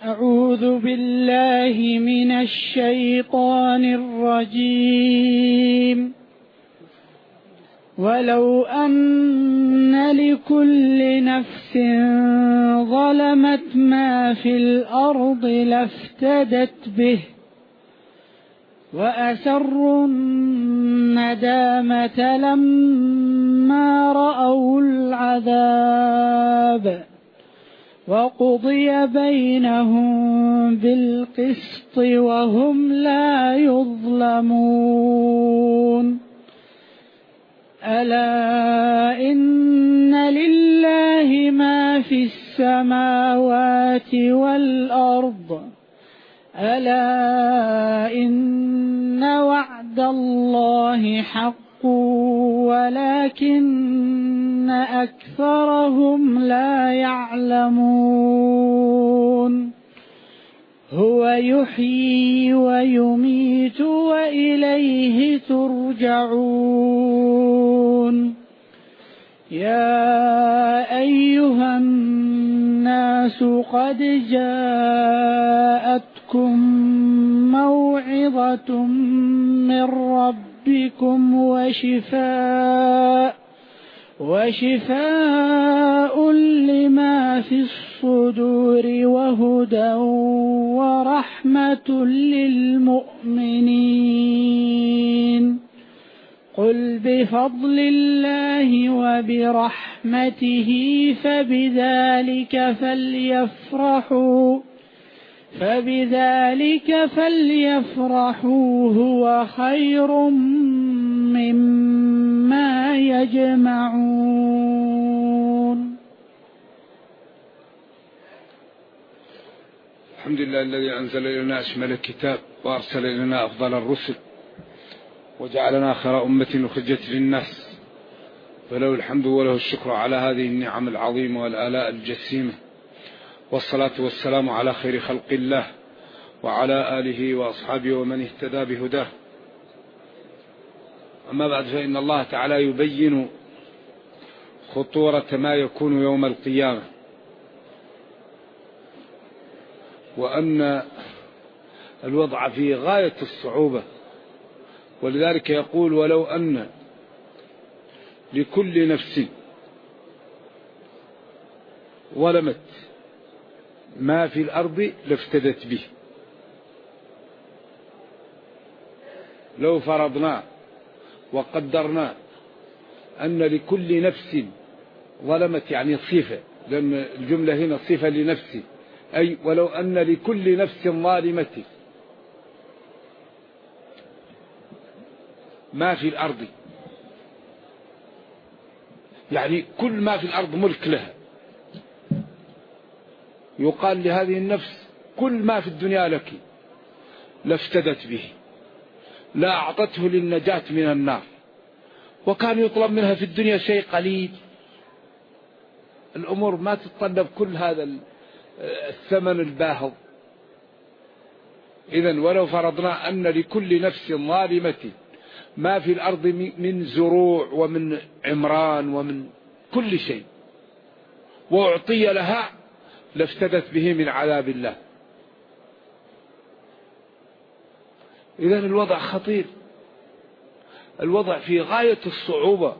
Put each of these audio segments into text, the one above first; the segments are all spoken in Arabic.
أعوذ بالله من الشيطان الرجيم. ولو أن لكل نفس ظلمت ما في الأرض لافتدت به وأسروا الندامة لما رأوا العذاب وقضي بينهم بالقسط وهم لا يظلمون. ألا إن لله ما في السماوات والأرض ألا إن وعد الله حق ولكن أكثرهم لا يعلمون. هو يحيي ويميت وإليه ترجعون. يا أيها الناس قد جاءتكم موعظة من ربكم وشفاء لما في الصدور وهدى ورحمة للمؤمنين. قل بفضل الله وبرحمته فبذلك فليفرحوا هو خير مما يجمعون. الحمد لله الذي أنزل إلينا أشمل الكتاب وأرسل إلينا أفضل الرسل وجعلنا خير أمة أخرجت للناس، فله الحمد وله الشكر على هذه النعم العظيمة والآلاء الجسيمة، والصلاة والسلام على خير خلق الله وعلى آله وأصحابه ومن اهتدى بهداه. أما بعد، فإن الله تعالى يبين خطورة ما يكون يوم القيامة، وأن الوضع في غاية الصعوبة، ولذلك يقول ولو أن لكل نفس ظلمت ما في الأرض لافتدت به. لو فرضنا وقدرنا أن لكل نفس ظلمت، يعني صفة، لأن الجملة هنا صفة لنفسي، أي ولو أن لكل نفس ظالمة ما في الأرض، يعني كل ما في الأرض ملك لها، يقال لهذه النفس كل ما في الدنيا لك، لافتدت به، لا أعطته للنجاة من النار. وكان يطلب منها في الدنيا شيء قليل، الأمور ما تتطلب كل هذا الثمن الباهظ. إذن ولو فرضنا أن لكل نفس ظالمة ما في الأرض من زروع ومن عمران ومن كل شيء وأعطي لها لافتدت به من عذاب الله. إذن الوضع خطير، الوضع في غاية الصعوبة.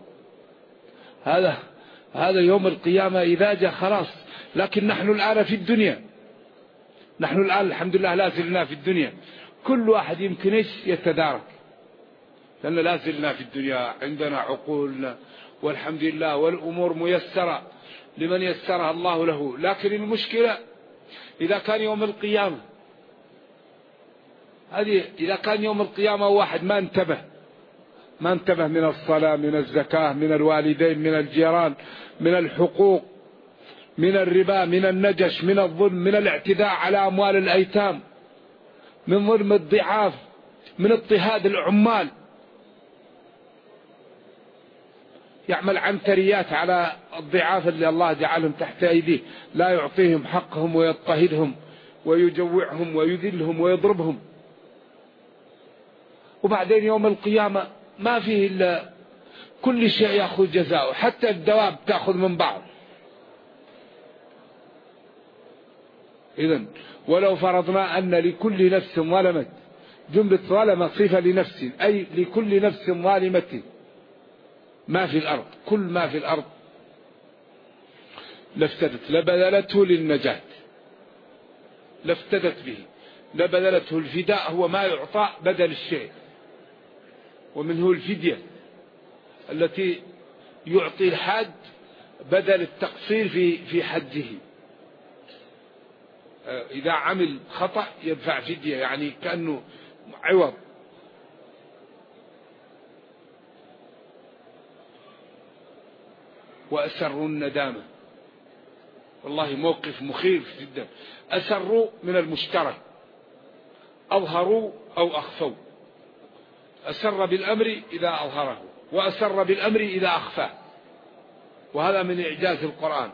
هذا يوم القيامة إذا جاء خلاص. لكن نحن الآن في الدنيا، نحن الآن الحمد لله لا زلنا في الدنيا، كل واحد يمكن يتدارك، لأن لا زلنا في الدنيا، عندنا عقول والحمد لله، والأمور ميسرة لمن يسرها الله له. لكن المشكلة إذا كان يوم القيامة، إذا كان يوم القيامة واحد ما انتبه من الصلاة، من الزكاة، من الوالدين، من الجيران، من الحقوق، من الربا، من النجش، من الظلم، من الاعتداء على أموال الأيتام، من ظلم الضعاف، من اضطهاد العمال، يعمل عنتريات على الضعاف اللي الله جعلهم تحت أيديه، لا يعطيهم حقهم ويضطهدهم ويجوعهم ويذلهم ويضربهم. وبعدين يوم القيامة ما فيه إلا كل شيء يأخذ جزاؤه، حتى الدواب تأخذ من بعض. إذن ولو فرضنا أن لكل نفس ظلمت، جملة ظلم صفة لنفس، أي لكل نفس ظالمة ما في الأرض، كل ما في الأرض لافتدت لبذلته للنجاة، لافتدت به، لبذلته. الفداء هو ما يعطى بدل الشيء، ومنه الفدية التي يعطي الحاد بدل التقصير في حده. إذا عمل خطأ يدفع فدية، يعني كأنه عوض. وأسروا الندامة، والله موقف مخيف جدا. أسروا من المشترك، أظهروا أو أخفوا. أسر بالأمر إذا أظهره، وأسر بالأمر إذا أخفاه، وهذا من إعجاز القرآن.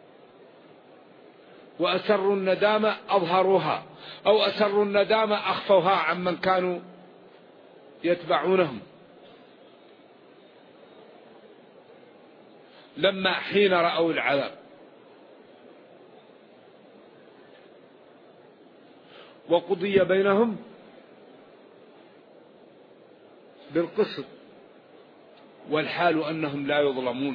وأسروا الندامة أظهروها، أو أسروا الندامة أخفوها عمن كانوا يتبعونهم. لما حين رأوا العذاب وقضي بينهم بالقسط والحال أنهم لا يظلمون.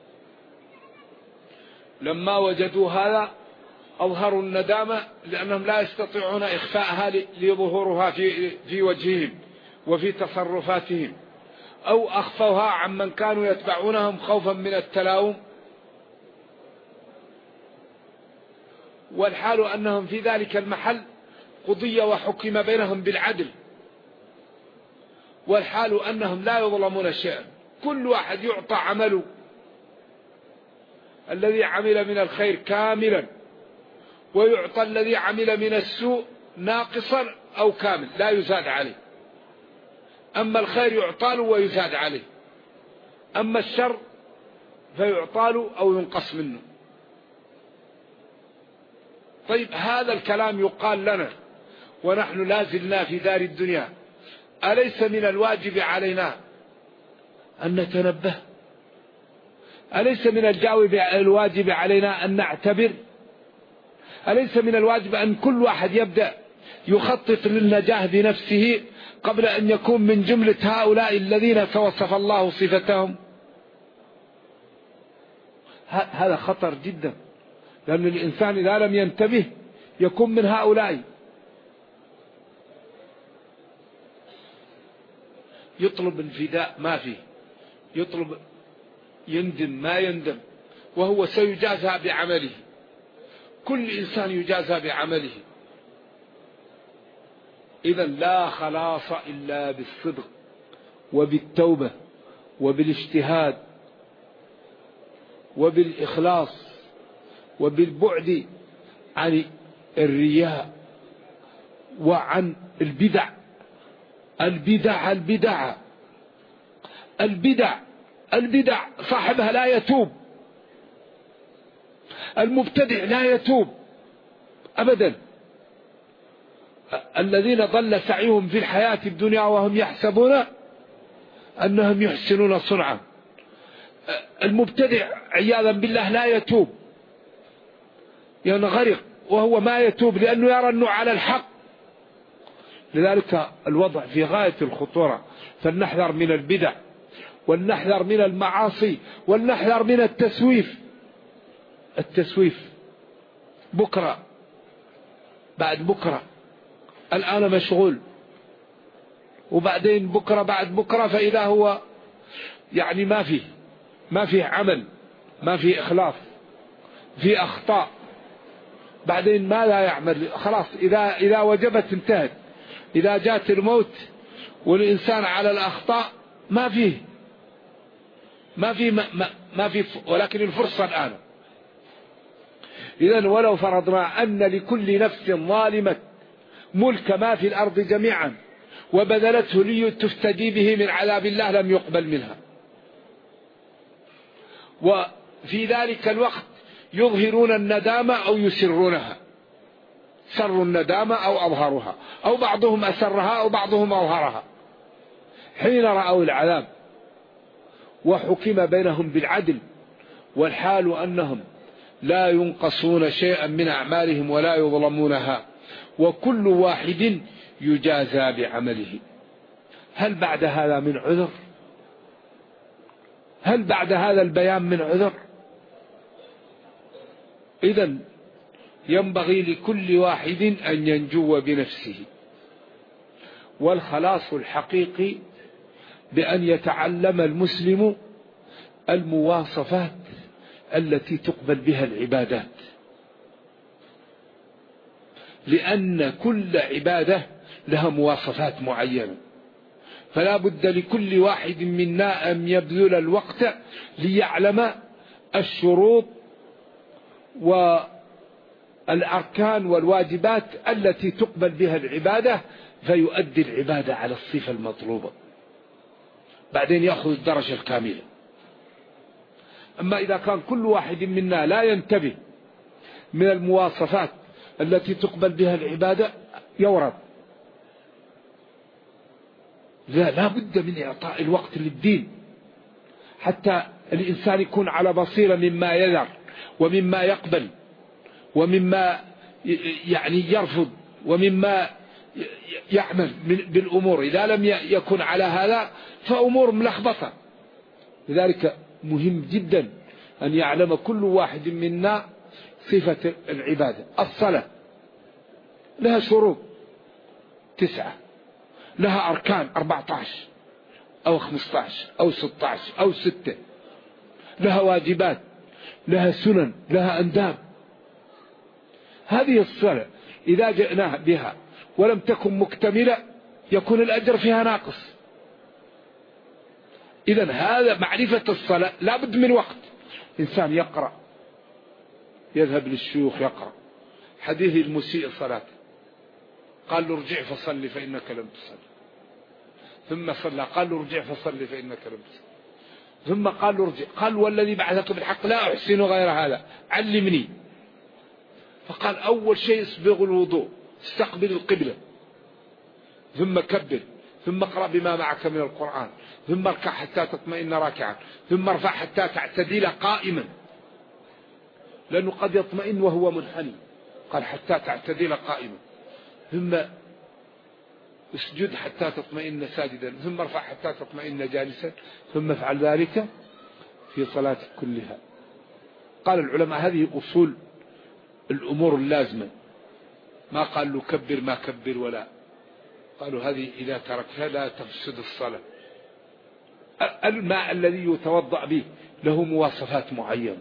لما وجدوا هذا أظهروا الندامة لأنهم لا يستطيعون إخفاءها لظهورها في وجههم وفي تصرفاتهم، أو أخفوها عمن كانوا يتبعونهم خوفا من التلاوم. والحال أنهم في ذلك المحل قضي وحكم بينهم بالعدل، والحال أنهم لا يظلمون شيئا، كل واحد يعطى عمله الذي عمل من الخير كاملا، ويعطى الذي عمل من السوء ناقصا أو كامل لا يزاد عليه. أما الخير يعطى له ويزاد عليه، أما الشر فيعطى له أو ينقص منه. طيب هذا الكلام يقال لنا ونحن لازلنا في دار الدنيا، أليس من الواجب علينا أن نتنبه؟ أليس من الواجب علينا أن نعتبر؟ أليس من الواجب أن كل واحد يبدأ يخطط للنجاة بنفسه قبل أن يكون من جملة هؤلاء الذين توصف الله صفتهم؟ هذا خطر جدا، لأن الإنسان إذا لم ينتبه يكون من هؤلاء. يطلب الفداء ما فيه، يطلب يندم ما يندم، وهو سيجازى بعمله. كل إنسان يجازى بعمله. إذا لا خلاص إلا بالصدق وبالتوبة وبالاجتهاد وبالإخلاص وبالبعد عن الرياء وعن البدع. البدع صاحبها لا يتوب، المبتدع لا يتوب أبدا. الذين ضل سعيهم في الحياة الدنيا وهم يحسبون أنهم يحسنون صنعا. المبتدع عياذا بالله لا يتوب، ينغرق وهو ما يتوب لأنه يرى أنه على الحق. لذلك الوضع في غاية الخطورة، فلنحذر من البدع، ولنحذر من المعاصي، ولنحذر من التسويف. بكرة بعد بكرة، الآن مشغول، وبعدين بكرة بعد بكرة فإذا هو يعني ما فيه عمل، ما فيه إخلاص، في أخطاء. بعدين ما لا يعمل خلاص، إذا وجبت انتهت. إذا جاءت الموت والإنسان على الأخطاء ما فيه ولكن الفرصة الآن. إذن ولو فرضنا أن لكل نفس ظالمة ملك ما في الأرض جميعا وبذلته لتفتدي به من عذاب الله لم يقبل منها. وفي ذلك الوقت يظهرون الندامة أو يسرونها، سروا الندامة أو أظهرها، أو بعضهم أسرها أو بعضهم أظهرها حين رأوا العذاب وحكم بينهم بالعدل، والحال أنهم لا ينقصون شيئا من أعمالهم ولا يظلمونها، وكل واحد يجازى بعمله. هل بعد هذا من عذر؟ هل بعد هذا البيان من عذر؟ إذن ينبغي لكل واحد أن ينجو بنفسه، والخلاص الحقيقي بأن يتعلم المسلم المواصفات التي تقبل بها العبادات، لأن كل عبادة لها مواصفات معينة، فلا بد لكل واحد منا أن يبذل الوقت ليعلم الشروط والأركان والواجبات التي تقبل بها العبادة، فيؤدي العبادة على الصفة المطلوبة، بعدين يأخذ الدرجة الكاملة. أما إذا كان كل واحد منا لا ينتبه من المواصفات التي تقبل بها العبادة يورد. لا بد من إعطاء الوقت للدين حتى الإنسان يكون على بصيرة مما يذر ومما يقبل ومما يعني يرفض ومما يعمل بالأمور. إذا لم يكن على هذا فأمور ملخبطة. لذلك مهم جدا أن يعلم كل واحد منا صفة العبادة. الصلاة لها شروط 9، لها أركان 14 أو 15 أو 16 أو 6، لها واجبات، لها سنن، لها أنداب. هذه الصلاة إذا جئناها بها ولم تكن مكتملة يكون الأجر فيها ناقص. إذن هذا معرفة الصلاة لا بد من وقت. إنسان يقرأ، يذهب للشيوخ يقرأ حديث المسيء صلاته، قال له ارجع فصلي فإنك لم تصلي، ثم صلى، قال له ارجع فصلي فإنك لم تصلي، ثم قال له ارجع، قال والذي بعثك بالحق لا أحسن غير هذا علمني. فقال أول شيء اسبغ الوضوء، استقبل القبلة، ثم كبر، ثم اقرأ بما معك من القرآن، ثم اركع حتى تطمئن راكعا، ثم ارفع حتى تعتدل قائما، لأنه قد يطمئن وهو منحني، قال حتى تعتدل قائما، ثم اسجد حتى تطمئن ساجدا، ثم ارفع حتى تطمئن جالسا، ثم افعل ذلك في صلاتك كلها. قال العلماء هذه أصول الأمور اللازمة، ما قال له كبر ما كبر، ولا قالوا هذه إذا تركتها لا تفسد الصلاة. الماء الذي يتوضأ به له مواصفات معينة.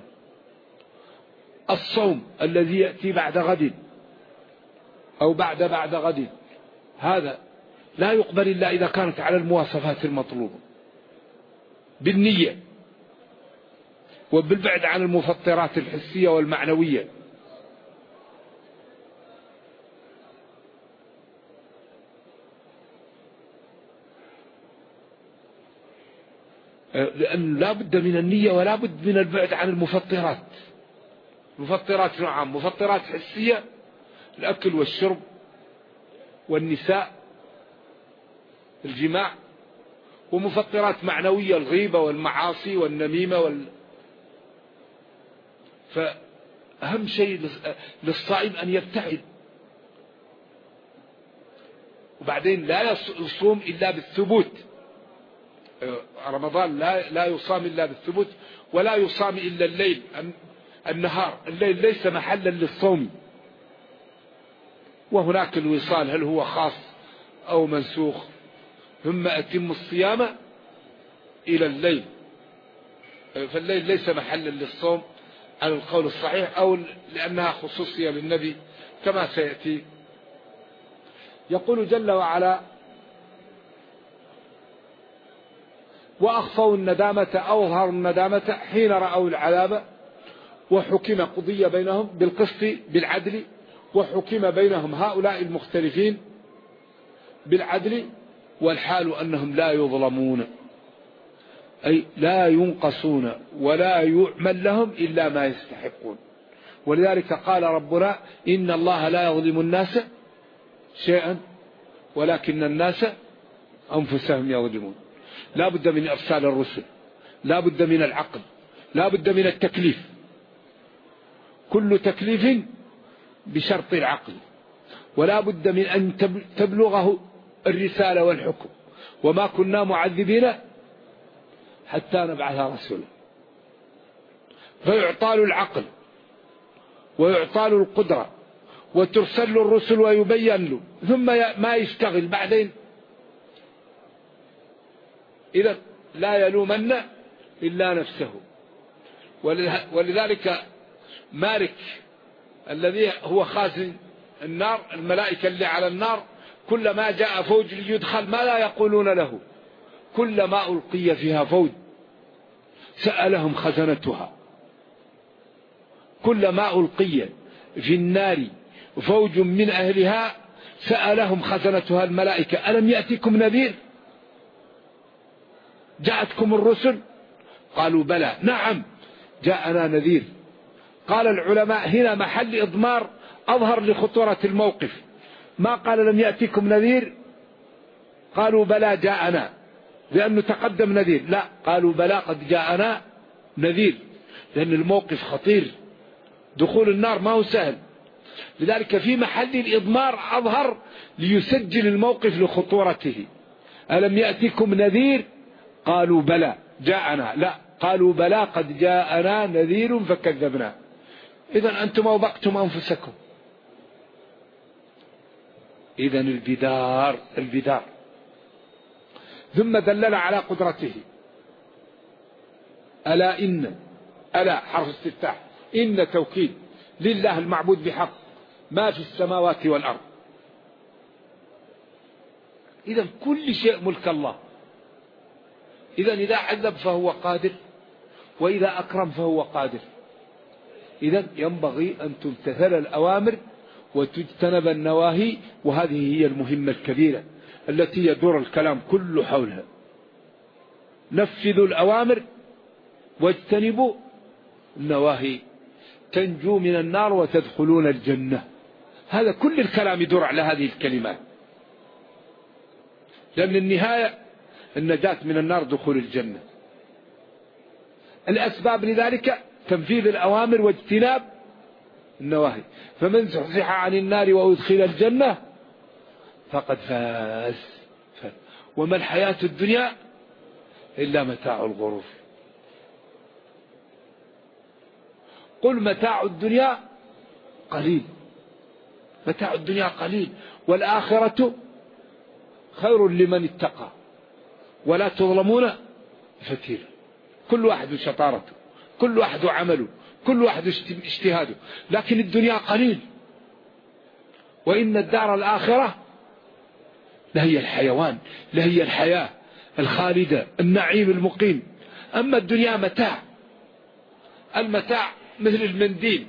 الصوم الذي يأتي بعد غد أو بعد غد هذا لا يقبل إلا إذا كانت على المواصفات المطلوبة، بالنية وبالبعد عن المفطرات الحسية والمعنوية. لأن لا بد من النية ولا بد من البعد عن المفطرات. مفطرات نوعان: مفطرات حسية الأكل والشرب والنساء الجماع، ومفطرات معنوية الغيبة والمعاصي والنميمة فأهم شيء للصائم أن يبتعد. وبعدين لا يصوم إلا بالثبوت. رمضان لا يصام إلا بالثبوت، ولا يصام إلا الليل النهار. الليل ليس محلا للصوم. وهناك الوصال هل هو خاص أو منسوخ. ثم أتم الصيام إلى الليل، فالليل ليس محلا للصوم على القول الصحيح، أو لأنها خصوصية للنبي كما سيأتي. يقول جل وعلا: وأخفوا الندامة أو أظهروا الندامة حين رأوا العذاب وحكم قضي بينهم بالقسط بالعدل، وحكم بينهم هؤلاء المختلفين بالعدل، والحال أنهم لا يظلمون، أي لا ينقصون ولا يعمل لهم إلا ما يستحقون. ولذلك قال ربنا: إن الله لا يظلم الناس شيئا ولكن الناس أنفسهم يظلمون. لا بد من إرسال الرسل، لا بد من العقل، لا بد من التكليف. كل تكليف بشرط العقل، ولا بد من أن تبلغه الرسالة والحكم، وما كنا معذبين حتى نبعث رسولا. فيعطى له العقل ويعطى له القدرة وترسل له الرسل ويبين له، ثم ما يشتغل بعدين. إذا لا يلومن إلا نفسه. ولذلك مالك الذي هو خازن النار، الملائكة اللي على النار كلما جاء فوج ليدخل ما لا يقولون له، كلما ألقي فيها فوج سألهم خزنتها. كلما ألقي في النار فوج من أهلها سألهم خزنتها الملائكة ألم يأتكم نذير؟ جاءتكم الرسل؟ قالوا بلى نعم جاءنا نذير. قال العلماء هنا محل إضمار أظهر لخطورة الموقف، ما قال لم يأتكم نذير قالوا بلى جاءنا لأنه تقدم نذير، لا قالوا بلى قد جاءنا نذير، لأن الموقف خطير، دخول النار ما هو سهل. لذلك في محل الإضمار أظهر ليسجل الموقف لخطورته. ألم يأتكم نذير؟ قالوا بلى جاءنا، لا قالوا بلى قد جاءنا نذير فكذبنا. إذن أنتم أوبقتم أنفسكم. إذن البدار. ثم دلل على قدرته. ألا حرف استفتاح، إن توكيد لله المعبود بحق ما في السماوات والأرض. إذن كل شيء ملك الله. إذن إذا عذب فهو قادر، وإذا أكرم فهو قادر. إذن ينبغي أن تمتثل الأوامر وتجتنب النواهي، وهذه هي المهمة الكبيرة التي يدور الكلام كله حولها. نفذوا الأوامر واجتنبوا النواهي تنجوا من النار وتدخلون الجنة. هذا كل الكلام يدور على هذه الكلمات، لأن النهاية النجاة من النار دخول الجنة. الأسباب لذلك تنفيذ الأوامر واجتناب النواهي. فمن زحزح عن النار وأدخل الجنة فقد فاز. وما الحياة الدنيا إلا متاع الغرور. قل متاع الدنيا قليل، متاع الدنيا قليل والآخرة خير لمن اتقى ولا تظلمون فتيلا. كل واحد شطارته، كل واحد عمله، كل واحد اجتهاده، لكن الدنيا قليل. وإن الدار الآخرة لهي الحيوان، لهي الحياة الخالدة، النعيم المقيم. أما الدنيا متاع. المتاع مثل المنديل،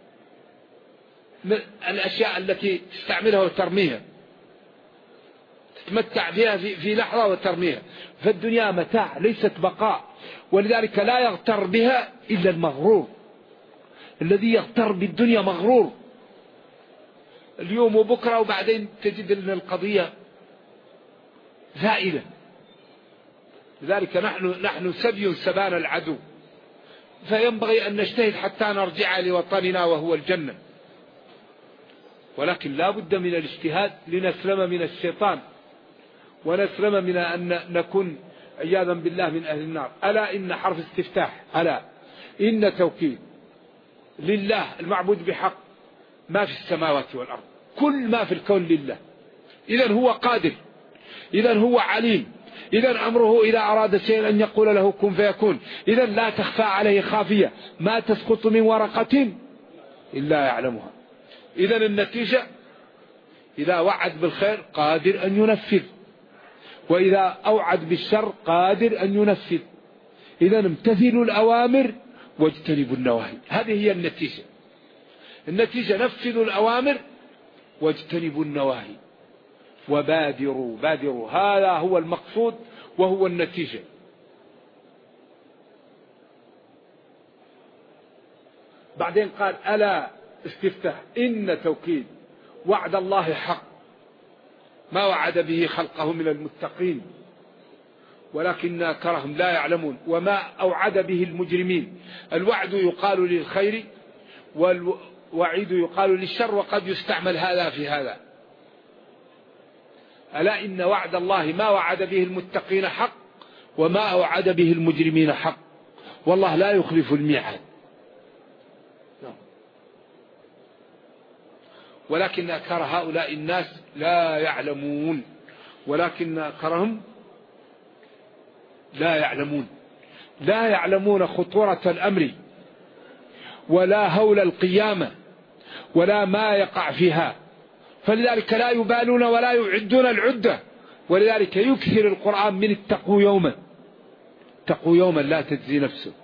الأشياء التي تستعملها وترميها، تتمتع فيها في لحظة وترميها. فالدنيا متاع ليست بقاء، ولذلك لا يغتر بها إلا المغرور. الذي يغتر بالدنيا مغرور، اليوم وبكرة، وبعدين تجد أن القضية زائلة. لذلك نحن سبي سبان العدو، فينبغي أن نجتهد حتى نرجع لوطننا وهو الجنة. ولكن لا بد من الاجتهاد لنسلم من الشيطان ونسلم من أن نكون عياذا بالله من أهل النار. ألا إن حرف استفتاح، ألا إن توكيد لله المعبود بحق ما في السماوات والأرض، كل ما في الكون لله. إذن هو قادر، إذن هو عليم، إذن أمره إذا أراد شيئا أن يقول له كن فيكون. إذن لا تخفى عليه خافية، ما تسقط من ورقة إلا يعلمها. إذن النتيجة إذا وعد بالخير قادر أن ينفذ، وإذا أوعد بالشر قادر أن ينفذ. إذن امتثلوا الأوامر واجتنبوا النواهي. هذه هي النتيجة. النتيجة نفذوا الأوامر واجتنبوا النواهي وبادروا. هذا هو المقصود وهو النتيجة. بعدين قال ألا استفتح، إن توكيد وعد الله حق ما وعد به خلقه من المتقين ولكن أكثرهم لا يعلمون. وما أوعد به المجرمين، الوعد يقال للخير والوعيد يقال للشر وقد يستعمل هذا في هذا. ألا إن وعد الله ما وعد به المتقين حق وما وعد به المجرمين حق، والله لا يخلف الميعاد. ولكن أكثر هؤلاء الناس لا يعلمون، ولكن أكثرهم لا يعلمون خطورة الأمر ولا هول القيامة ولا ما يقع فيها، فلذلك لا يبالون ولا يعدون العدة. ولذلك يكثر القرآن من اتقوا يوما لا تجزي نفسه،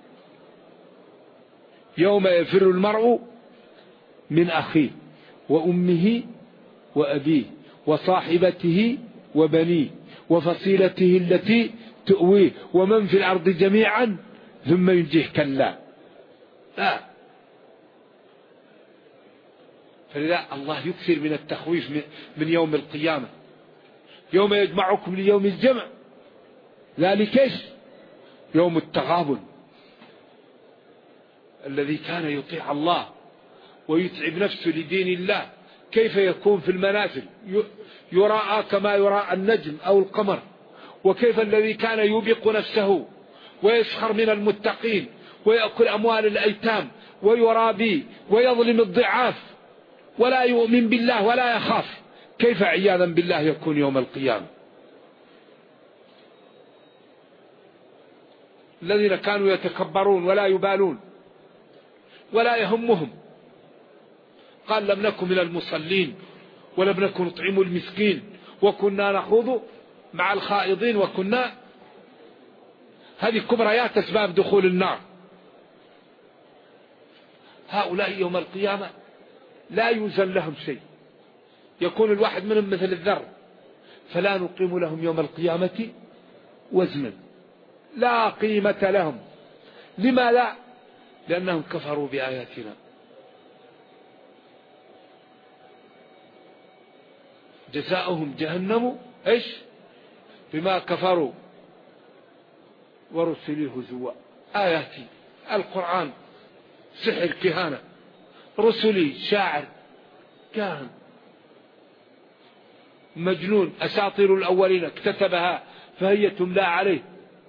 يوم يفر المرء من أخيه وأمه وأبيه وصاحبته وبنيه وفصيلته التي تؤويه ومن في الأرض جميعا ثم ينجيه كلا. لا، فلذا الله يكثر من التخويف من يوم القيامة. يوم يجمعكم ليوم الجمع، ذلك ايش؟ يوم التغابن. الذي كان يطيع الله ويتعب نفسه لدين الله كيف يكون في المنازل يراءى كما يراءى النجم أو القمر، وكيف الذي كان يوبق نفسه ويسخر من المتقين ويأكل أموال الأيتام ويرابي ويظلم الضعاف ولا يؤمن بالله ولا يخاف، كيف عياذا بالله يكون يوم القيامة؟ الذين كانوا يتكبرون ولا يبالون ولا يهمهم. قال لم نكن من المصلين ولم نكن نطعم المسكين وكنا نخوض مع الخائضين وكنا. هذه كبريات أسباب دخول النار. هؤلاء يوم القيامة لا يوزن لهم شيء، يكون الواحد منهم مثل الذر، فلا نقيم لهم يوم القيامة وزنا، لا قيمة لهم. لما لا؟ لأنهم كفروا بآياتنا. جزاؤهم جهنم ايش؟ بما كفروا ورسلي هزوا. آياتي القرآن سحر كهانة، رسلي شاعر كاهن مجنون، أساطير الأولين اكتتبها فهي تملى عليه.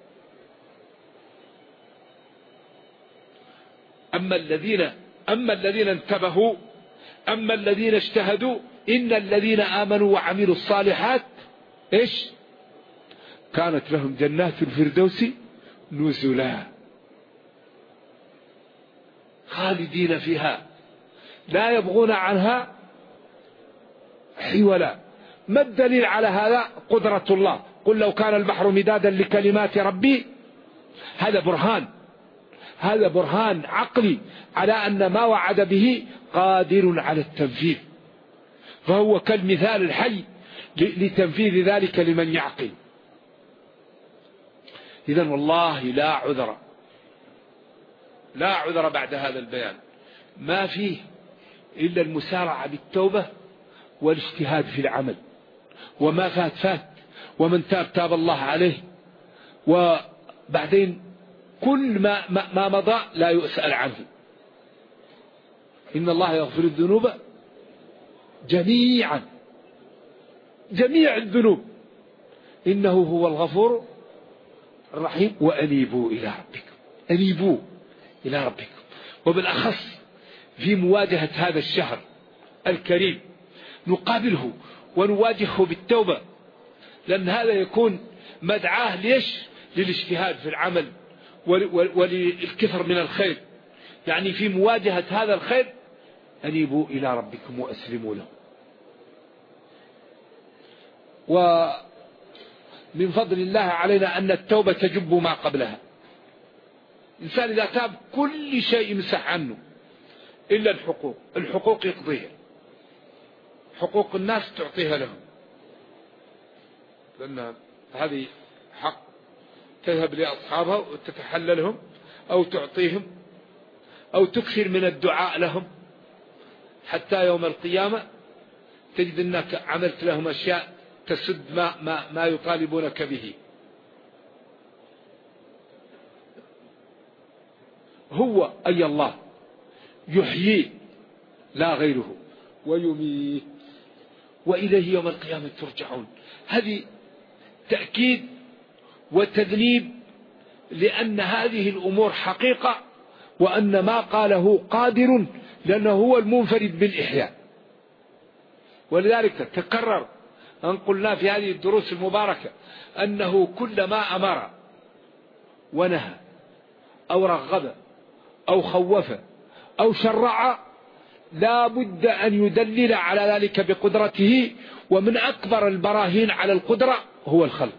أما الذين انتبهوا، أما الذين اجتهدوا، إن الذين آمنوا وعملوا الصالحات إيش؟ كانت لهم جنات الفردوس نزلا خالدين فيها لا يبغون عنها حولا. ما الدليل على هذا؟ قدرة الله. قل لو كان البحر مدادا لكلمات ربي. هذا برهان عقلي على أن ما وعد به قادر على التنفيذ، فهو كالمثال الحي لتنفيذ ذلك لمن يعقل. إذن والله لا عذر بعد هذا البيان، ما فيه إلا المسارعة بالتوبة والاجتهاد في العمل، وما فات، ومن تاب الله عليه. وبعدين كل ما مضى لا يسأل عنه. إن الله يغفر الذنوب جميعا، جميع الذنوب، إنه هو الغفور الرحيم. وأنيبوا إلى ربكم، وبالأخص في مواجهة هذا الشهر الكريم نقابله ونواجهه بالتوبة، لأن هذا يكون مدعاه للاجتهاد في العمل وللكثر من الخير. يعني في مواجهة هذا الخير أنيبوا إلى ربكم وأسلموا له. ومن فضل الله علينا أن التوبة تجب ما قبلها. الإنسان إذا تاب كل شيء يمسح عنه إلا الحقوق يقضيها، حقوق الناس تعطيها لهم، لأن هذه حق تذهب لأصحابها وتتحللهم أو تعطيهم أو تكثر من الدعاء لهم، حتى يوم القيامة تجد أنك عملت لهم أشياء تسد ما يطالبونك به. هو أي الله يحيي لا غيره ويميت وإليه يوم القيامة ترجعون. هذه تأكيد وتذنيب لأن هذه الأمور حقيقة، وأن ما قاله قادر لأنه هو المنفرد بالإحياء. ولذلك تكرر أن قلنا في هذه الدروس المباركة أنه كلما أمر ونهى أو رغب أو خوف أو شرع لا بد أن يدلل على ذلك بقدرته. ومن أكبر البراهين على القدرة هو الخلق.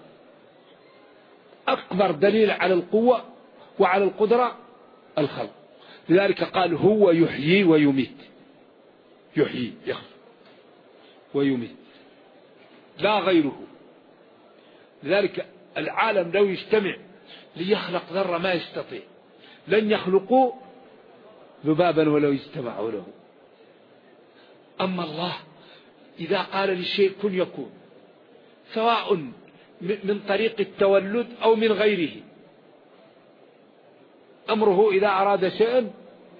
أكبر دليل على القوة وعلى القدرة الخلق. لذلك قال هو يحيي ويميت. يحيي يخلق ويميت لا غيره. لذلك العالم لو يجتمع ليخلق ذرة ما يستطيع، لن يخلقوا ذبابا ولو اجتمعوا له. أما الله إذا قال للشيء كن يكون، سواء من طريق التولد أو من غيره، أمره إذا أراد شيئا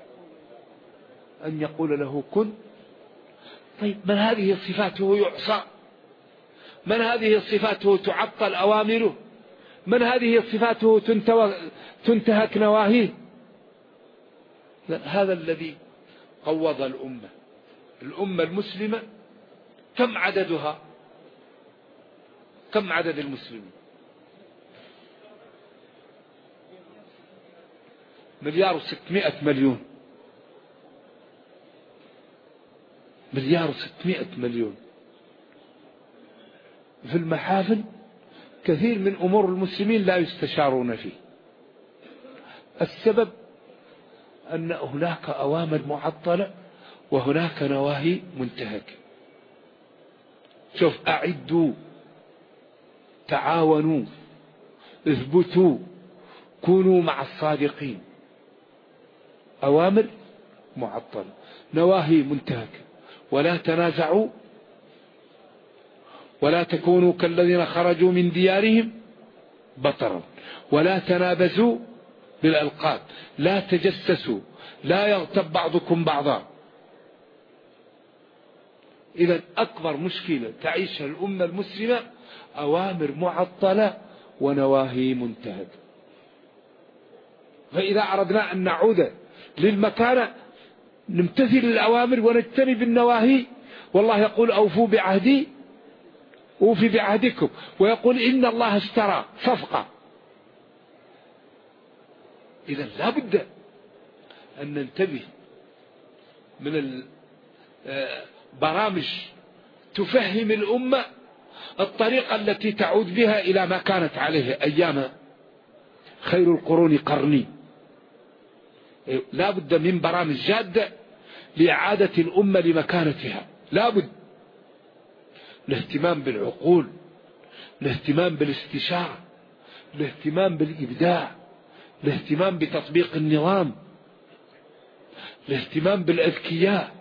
أن يقول له كن. طيب من هذه صفاته يعصى؟ من هذه صفاته تعطل أوامره؟ من هذه صفاته تنتهك نواهيه؟ هذا الذي قوض الأمة المسلمة. كم عددها؟ كم عدد المسلمين؟ 1,600,000,000. 1,600,000,000. في المحافل كثير من أمور المسلمين لا يستشارون فيه. السبب أن هناك أوامر معطلة وهناك نواهي منتهكة. شوف، أعدوا، تعاونوا، اثبتوا، كونوا مع الصادقين. أوامر معطلة، نواهي منتهكة. ولا تنازعوا ولا تكونوا كالذين خرجوا من ديارهم بطرا ولا تنابزوا بالألقاب لا تجسسوا لا يغتب بعضكم بعضا. إذا أكبر مشكلة تعيشها الأمة المسلمة أوامر معطلة ونواهي منتهكة. فإذا أردنا أن نعود للمكانة نمتثل الأوامر ونجتنب النواهي. والله يقول أوفوا بعهدي أوفي بعهدكم، ويقول إن الله اشترى صفقة. إذا لا بد أن ننتبه من البرامج تفهم الأمة الطريقة التي تعود بها إلى ما كانت عليه أيام خير القرون قرني. لا بد من برامج جادة لإعادة الأمة لمكانتها. لا بد الاهتمام بالعقول، الاهتمام بالاستشارة، الاهتمام بالإبداع، الاهتمام بتطبيق النظام، الاهتمام بالأذكياء.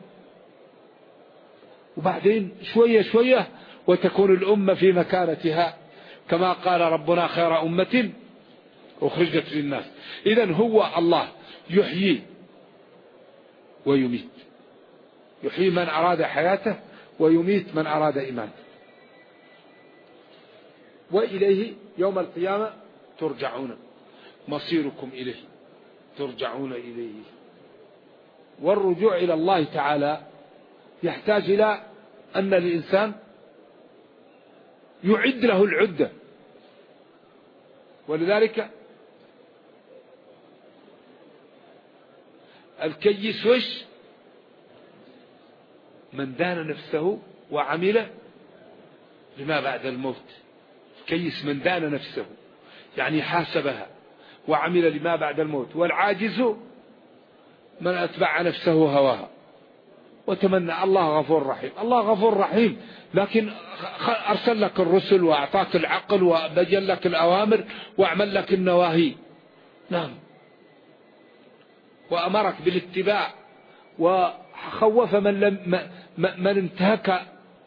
وبعدين شوية شوية وتكون الأمة في مكانتها كما قال ربنا خير أمة أخرجت للناس. إذن هو الله يحيي ويميت، يحيي من أراد حياته ويميت من أراد إيمانه. وإليه يوم القيامة ترجعون، مصيركم إليه، ترجعون إليه. والرجوع إلى الله تعالى يحتاج إلى أن الإنسان يعد له العدة. ولذلك الكيس وش؟ من دان نفسه وعمل لما بعد الموت. كيس من دان نفسه يعني حاسبها وعمل لما بعد الموت. والعاجز من أتبع نفسه هواها وتمنى. الله غفور رحيم، الله غفور رحيم، لكن أرسل لك الرسل وأعطاك العقل وبين لك الأوامر وأعمل لك النواهي. نعم، وأمرك بالاتباع وخوف من انتهك.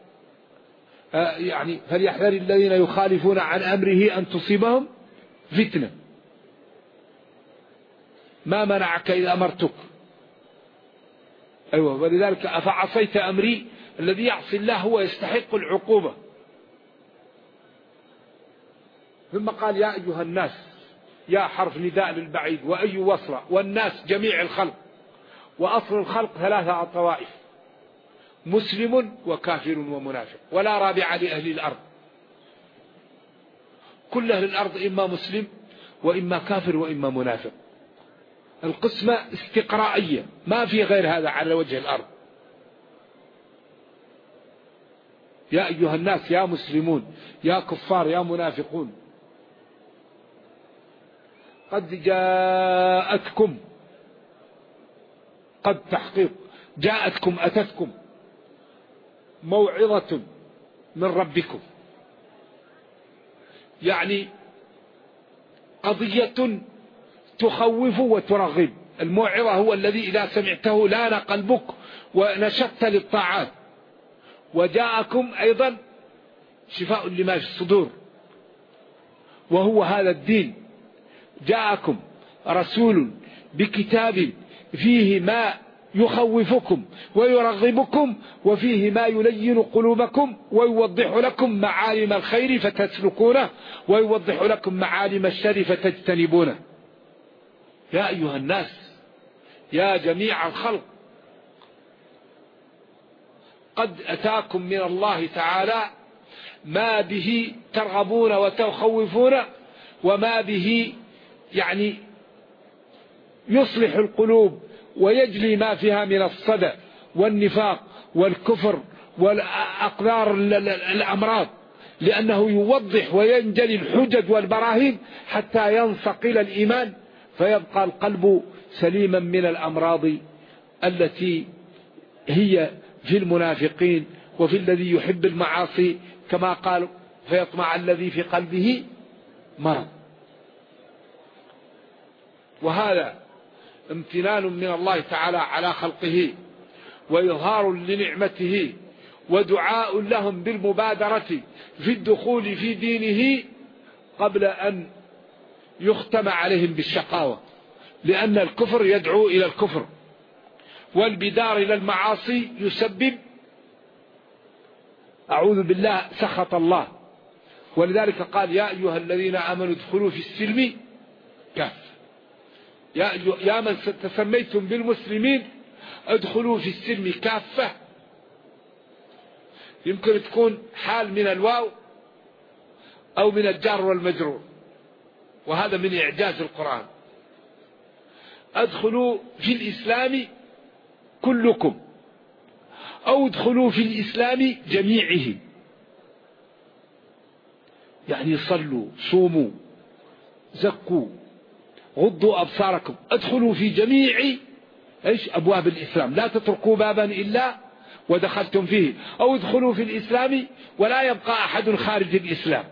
يعني فليحذر الذين يخالفون عن أمره أن تصيبهم فتنة. ما منعك إذا أمرتك أيوة، ولذلك أفعصيت أمري، الذي يعصي الله هو يستحق العقوبة. ثم قال يا أيها الناس، يا حرف نداء للبعيد، وأي وصلة، والناس جميع الخلق، وأصل الخلق 3 طوائف: مسلم وكافر ومنافق، ولا رابع لأهل الأرض. كل أهل الأرض إما مسلم وإما كافر وإما منافق. القسمة استقرائية، ما في غير هذا على وجه الأرض. يا أيها الناس، يا مسلمون، يا كفار، يا منافقون، قد جاءتكم، قد تحقيق، جاءتكم أتتكم موعظة من ربكم، يعني قضية تخوف وترغب. الموعظة هو الذي إذا سمعته لان قلبك ونشطت للطاعات. وجاءكم أيضا شفاء لما في الصدور، وهو هذا الدين. جاءكم رسول بكتاب فيه ما يخوفكم ويرغبكم، وفيه ما يلين قلوبكم، ويوضح لكم معالم الخير فتسلكونه، ويوضح لكم معالم الشر فتجتنبونه. يا أيها الناس، يا جميع الخلق، قد أتاكم من الله تعالى ما به ترغبون وتخوفون، وما به يعني يصلح القلوب ويجلي ما فيها من الصدى والنفاق والكفر والأقدار الأمراض، لأنه يوضح وينجلي الحجج والبراهين حتى ينصقل الإيمان، فيبقى القلب سليما من الأمراض التي هي في المنافقين وفي الذي يحب المعاصي، كما قال فيطمع الذي في قلبه مرض. وهذا امتنان من الله تعالى على خلقه، وإظهار لنعمته، ودعاء لهم بالمبادرة في الدخول في دينه قبل أن يختم عليهم بالشقاوة، لأن الكفر يدعو إلى الكفر، والبدار إلى المعاصي يسبب أعوذ بالله سخط الله. ولذلك قال يا أيها الذين آمنوا ادخلوا في السلم كافة. يا من تسميتم بالمسلمين ادخلوا في السلم كافة. يمكن تكون حال من الواو أو من الجار والمجرور، وهذا من إعجاز القرآن. ادخلوا في الإسلام كلكم، أو ادخلوا في الإسلام جميعه، يعني صلوا، صوموا، زكوا، غضوا أبصاركم، ادخلوا في جميع أبواب الإسلام، لا تتركوا بابا إلا ودخلتم فيه، أو ادخلوا في الإسلام ولا يبقى أحد خارج الإسلام.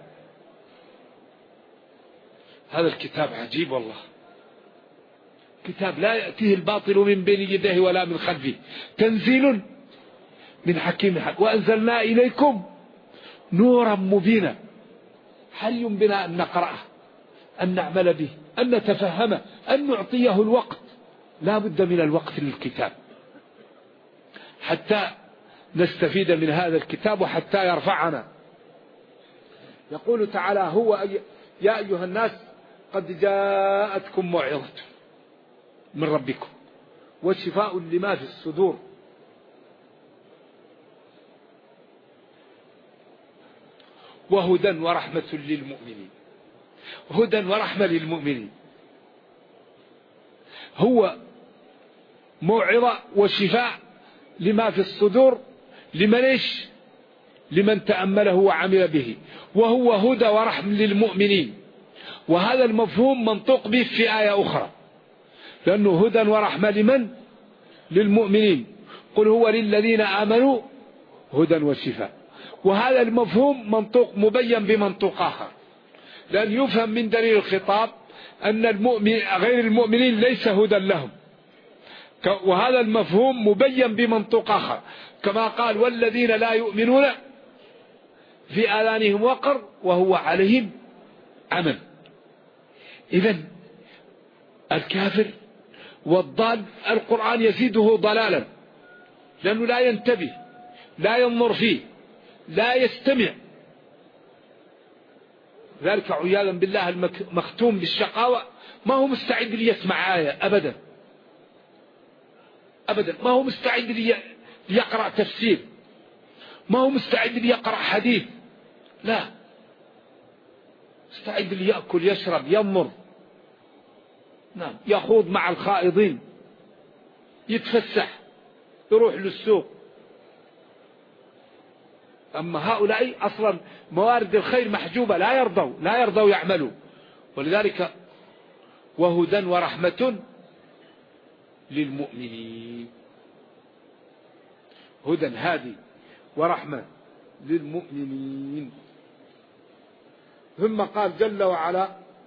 هذا الكتاب عجيب والله، كتاب لا يأتيه الباطل من بين يديه ولا من خلفه، تنزيل من حكيم حكيم. وأنزلنا إليكم نورا مبينا. حري بنا أن نقرأه، أن نعمل به، أن نتفهمه، أن نعطيه الوقت. لا بد من الوقت للكتاب حتى نستفيد من هذا الكتاب وحتى يرفعنا. يقول تعالى هو يا أيها الناس قد جاءتكم موعظة من ربكم وشفاء لما في الصدور. وهدى ورحمة للمؤمنين. هدى ورحمة للمؤمنين، هو موعظة وشفاء لما في الصدور. لمن تأمله وعمل به. وهو هدى ورحمة للمؤمنين، وهذا المفهوم منطق به في آية أخرى، لأنه هدى ورحمة لمن؟ للمؤمنين. قل هو للذين آمنوا هدى وشفاء. وهذا المفهوم منطق مبين بمنطق آخر، لأن يفهم من دليل الخطاب أن غير المؤمنين ليس هدى لهم، وهذا المفهوم مبين بمنطق آخر، كما قال والذين لا يؤمنون في آذانهم وقر وهو عليهم عمى. إذن الكافر والضال القرآن يزيده ضلالا لأنه لا ينتبه، لا ينظر فيه، لا يستمع. ذلك عياذا بالله المختوم بالشقاوة ما هو مستعد ليسمع آية أبدا أبدا، ما هو مستعد ليقرأ تفسير، ما هو مستعد ليقرأ حديث، لا، مستعد ليأكل يشرب يمر، نعم، يخوض مع الخائضين، يتفسح، يروح للسوق. أما هؤلاء أصلا موارد الخير محجوبة، لا يرضوا يعملوا. ولذلك وهدى ورحمة للمؤمنين، هدى هادي ورحمة للمؤمنين. ثم قال جل وعلا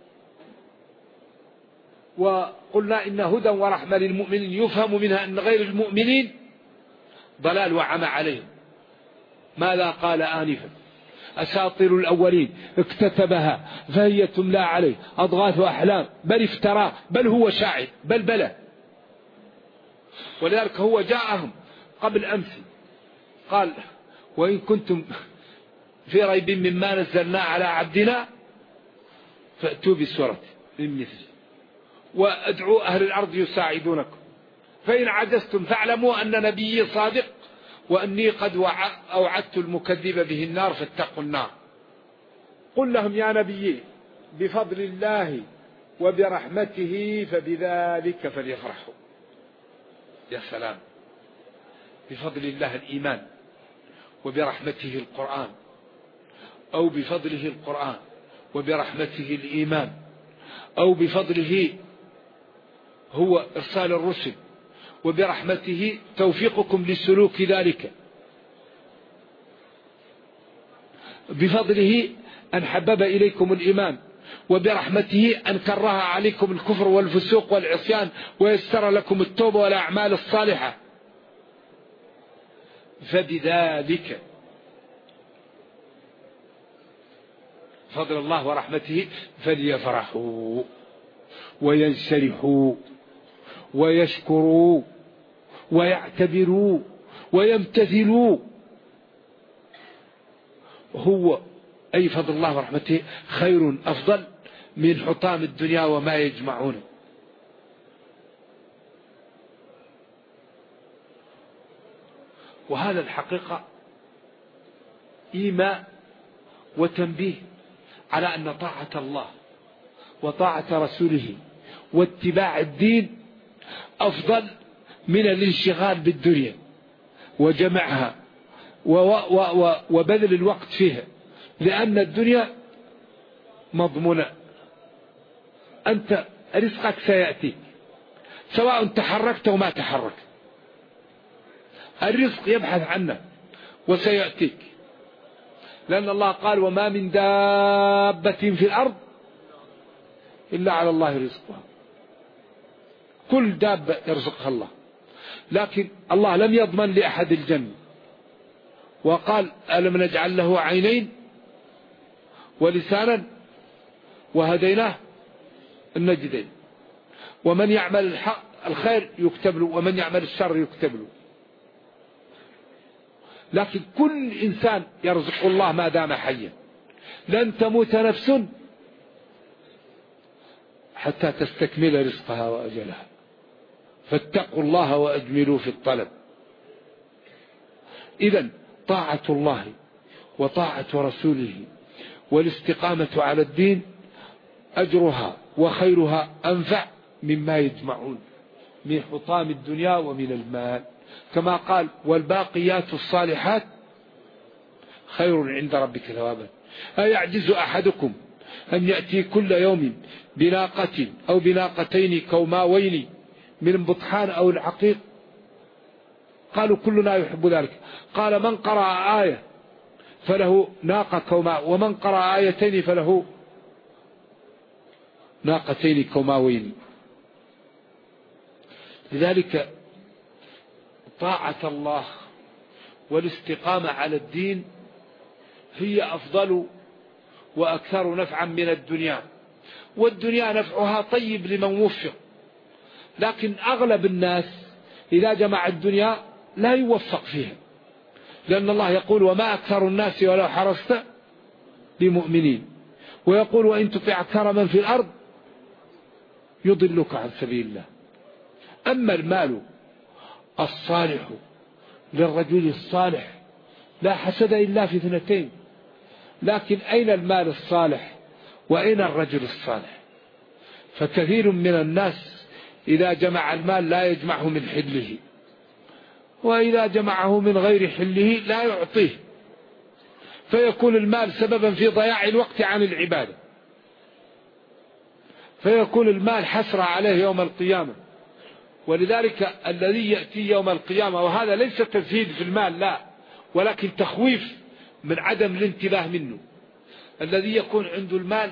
وقلنا إن هدى ورحمة للمؤمنين يفهم منها أن غير المؤمنين ضلال وعمى عليهم. ماذا قال آنفا؟ أساطير الأولين اكتتبها فهي تملى عليه، أضغاث أحلام، بل افتراه، بل هو شاعر، بل بلى. ولذلك هو جاءهم قبل أمس قال وإن كنتم في ريب مما نزلنا على عبدنا فأتوا بسورة من مثله وادعوا أهل الأرض يساعدونكم، فإن عجزتم فاعلموا أن نبيي صادق وأني قد أوعدت المكذب به النار فاتقوا النار. قل لهم يا نبي بفضل الله وبرحمته فبذلك فليفرحوا. يا سلام، بفضل الله الإيمان، وبرحمته القرآن، أو بفضله القرآن وبرحمته الإيمان، أو بفضله هو إرسال الرسل، وبرحمته توفيقكم لسلوك ذلك، بفضله أن حبب إليكم الإيمان، وبرحمته أن كره عليكم الكفر والفسوق والعصيان ويسر لكم التوبة والأعمال الصالحة. فبذلك فضل الله ورحمته فليفرحوا وينشرحوا ويشكروا ويعتبروا ويمتثلوا. هو أي فضل الله ورحمته خير أفضل من حطام الدنيا وما يجمعونه. وهذا الحقيقة إيماء وتنبيه على أن طاعة الله وطاعة رسوله واتباع الدين أفضل من الانشغال بالدنيا وجمعها وبذل الوقت فيها، لأن الدنيا مضمونة، أنت رزقك سيأتيك سواء تحركت وما تحركت، الرزق يبحث عنه وسيأتيك، لأن الله قال وما من دابة في الأرض إلا على الله رزقها، كل دابة يرزقها الله، لكن الله لم يضمن لأحد الجنة، وقال ألم نجعل له عينين ولسانا وهديناه النجدين، ومن يعمل الخير يكتب له ومن يعمل الشر يكتب له. لكن كل إنسان يرزق الله ما دام حيا، لن تموت نفس حتى تستكمل رزقها وأجلها، فاتقوا الله وأجملوا في الطلب. إذن طاعة الله وطاعة رسوله والاستقامة على الدين أجرها وخيرها أنفع مما يجمعون من حطام الدنيا ومن المال، كما قال والباقيات الصالحات خير عند ربك ثوابا. أيعجز أحدكم أن يأتي كل يوم بناقة أو بناقتين كوماوين من بطحان أو العقيق؟ قالوا كلنا يحب ذلك. قال من قرأ آية فله ناقة كوماء، ومن قرأ آيتين فله ناقتين كوماوين. لذلك طاعة الله والاستقامة على الدين هي أفضل وأكثر نفعا من الدنيا، والدنيا نفعها طيب لمن وفق، لكن أغلب الناس إذا جمع الدنيا لا يوفق فيها، لأن الله يقول وما أكثر الناس ولو حرصت بمؤمنين، ويقول وإن تطع أكثر من في الأرض يضلك عن سبيل الله. أما المال الصالح للرجل الصالح لا حسد إلا في اثنتين، لكن أين المال الصالح وأين الرجل الصالح؟ فكثير من الناس إذا جمع المال لا يجمعه من حله، وإذا جمعه من غير حله لا يعطيه، فيكون المال سببا في ضياع الوقت عن العبادة، فيكون المال حسرة عليه يوم القيامة. ولذلك الذي يأتي يوم القيامة، وهذا ليس تزهيد في المال لا، ولكن تخويف من عدم الانتباه منه، الذي يكون عنده المال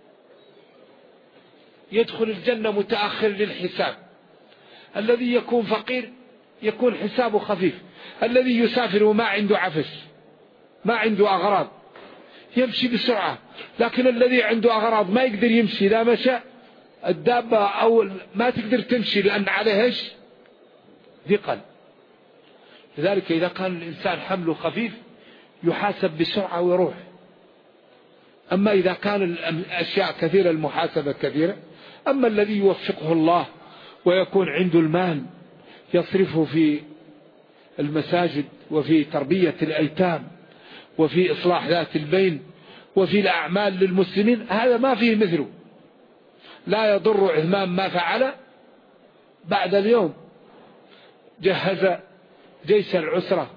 يدخل الجنة متأخر للحساب، الذي يكون فقير يكون حسابه خفيف، الذي يسافر وما عنده عفش ما عنده أغراض يمشي بسرعة، لكن الذي عنده أغراض ما يقدر يمشي، إذا مشى الدابة أو ما تقدر تمشي لأن عليها ثقل. لذلك إذا كان الإنسان حمله خفيف يحاسب بسرعة ويروح. أما إذا كان الأشياء كثيرة المحاسبة كثيرة. أما الذي يوفقه الله ويكون عنده المال يصرفه في المساجد وفي تربية الأيتام وفي إصلاح ذات البين وفي الأعمال للمسلمين، هذا ما فيه مثله. لا يضر عثمان ما فعل بعد اليوم. جهز جيش العسرة،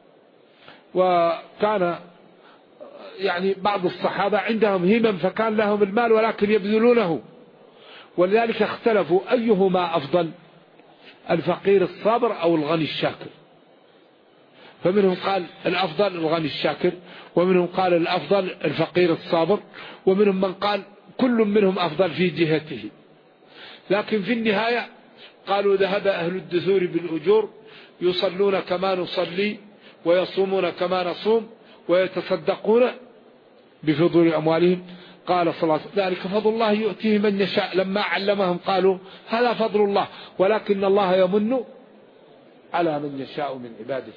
وكان يعني بعض الصحابة عندهم همم فكان لهم المال ولكن يبذلونه، ولذلك اختلفوا أيهما أفضل، الفقير الصابر أو الغني الشاكر. فمنهم قال الأفضل الغني الشاكر، ومنهم قال الأفضل الفقير الصابر، ومنهم من قال كل منهم أفضل في جهته. لكن في النهاية قالوا ذهب أهل الدثور بالأجور يصلون كما نصلي ويصومون كما نصوم ويتصدقون بفضول أموالهم. قال صلى الله عليه وسلم ذلك فضل الله يؤتيه من يشاء. لما علمهم قالوا هذا فضل الله، ولكن الله يمن على من يشاء من عباده.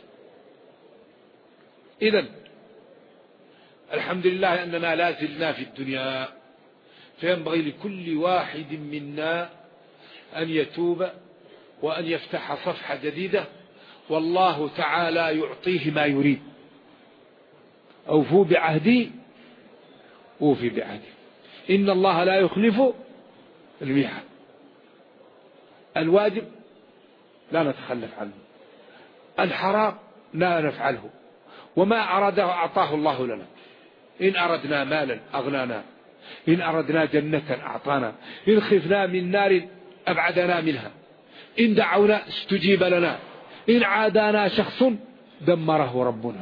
إذن الحمد لله أننا لا زلنا في الدنيا، فينبغي لكل واحد منا أن يتوب وأن يفتح صفحة جديدة، والله تعالى يعطيه ما يريد. أوفوا بعهدي أوفي بعهدي، إن الله لا يخلف الميعاد. الواجب لا نتخلف عنه، الحرام لا نفعله، وما أراده أعطاه الله لنا. إن أردنا مالا أغنانا، إن أردنا جنة أعطانا، إن خفنا من نار أبعدنا منها، إن دعونا استجيب لنا، إن عادانا شخص دمره ربنا.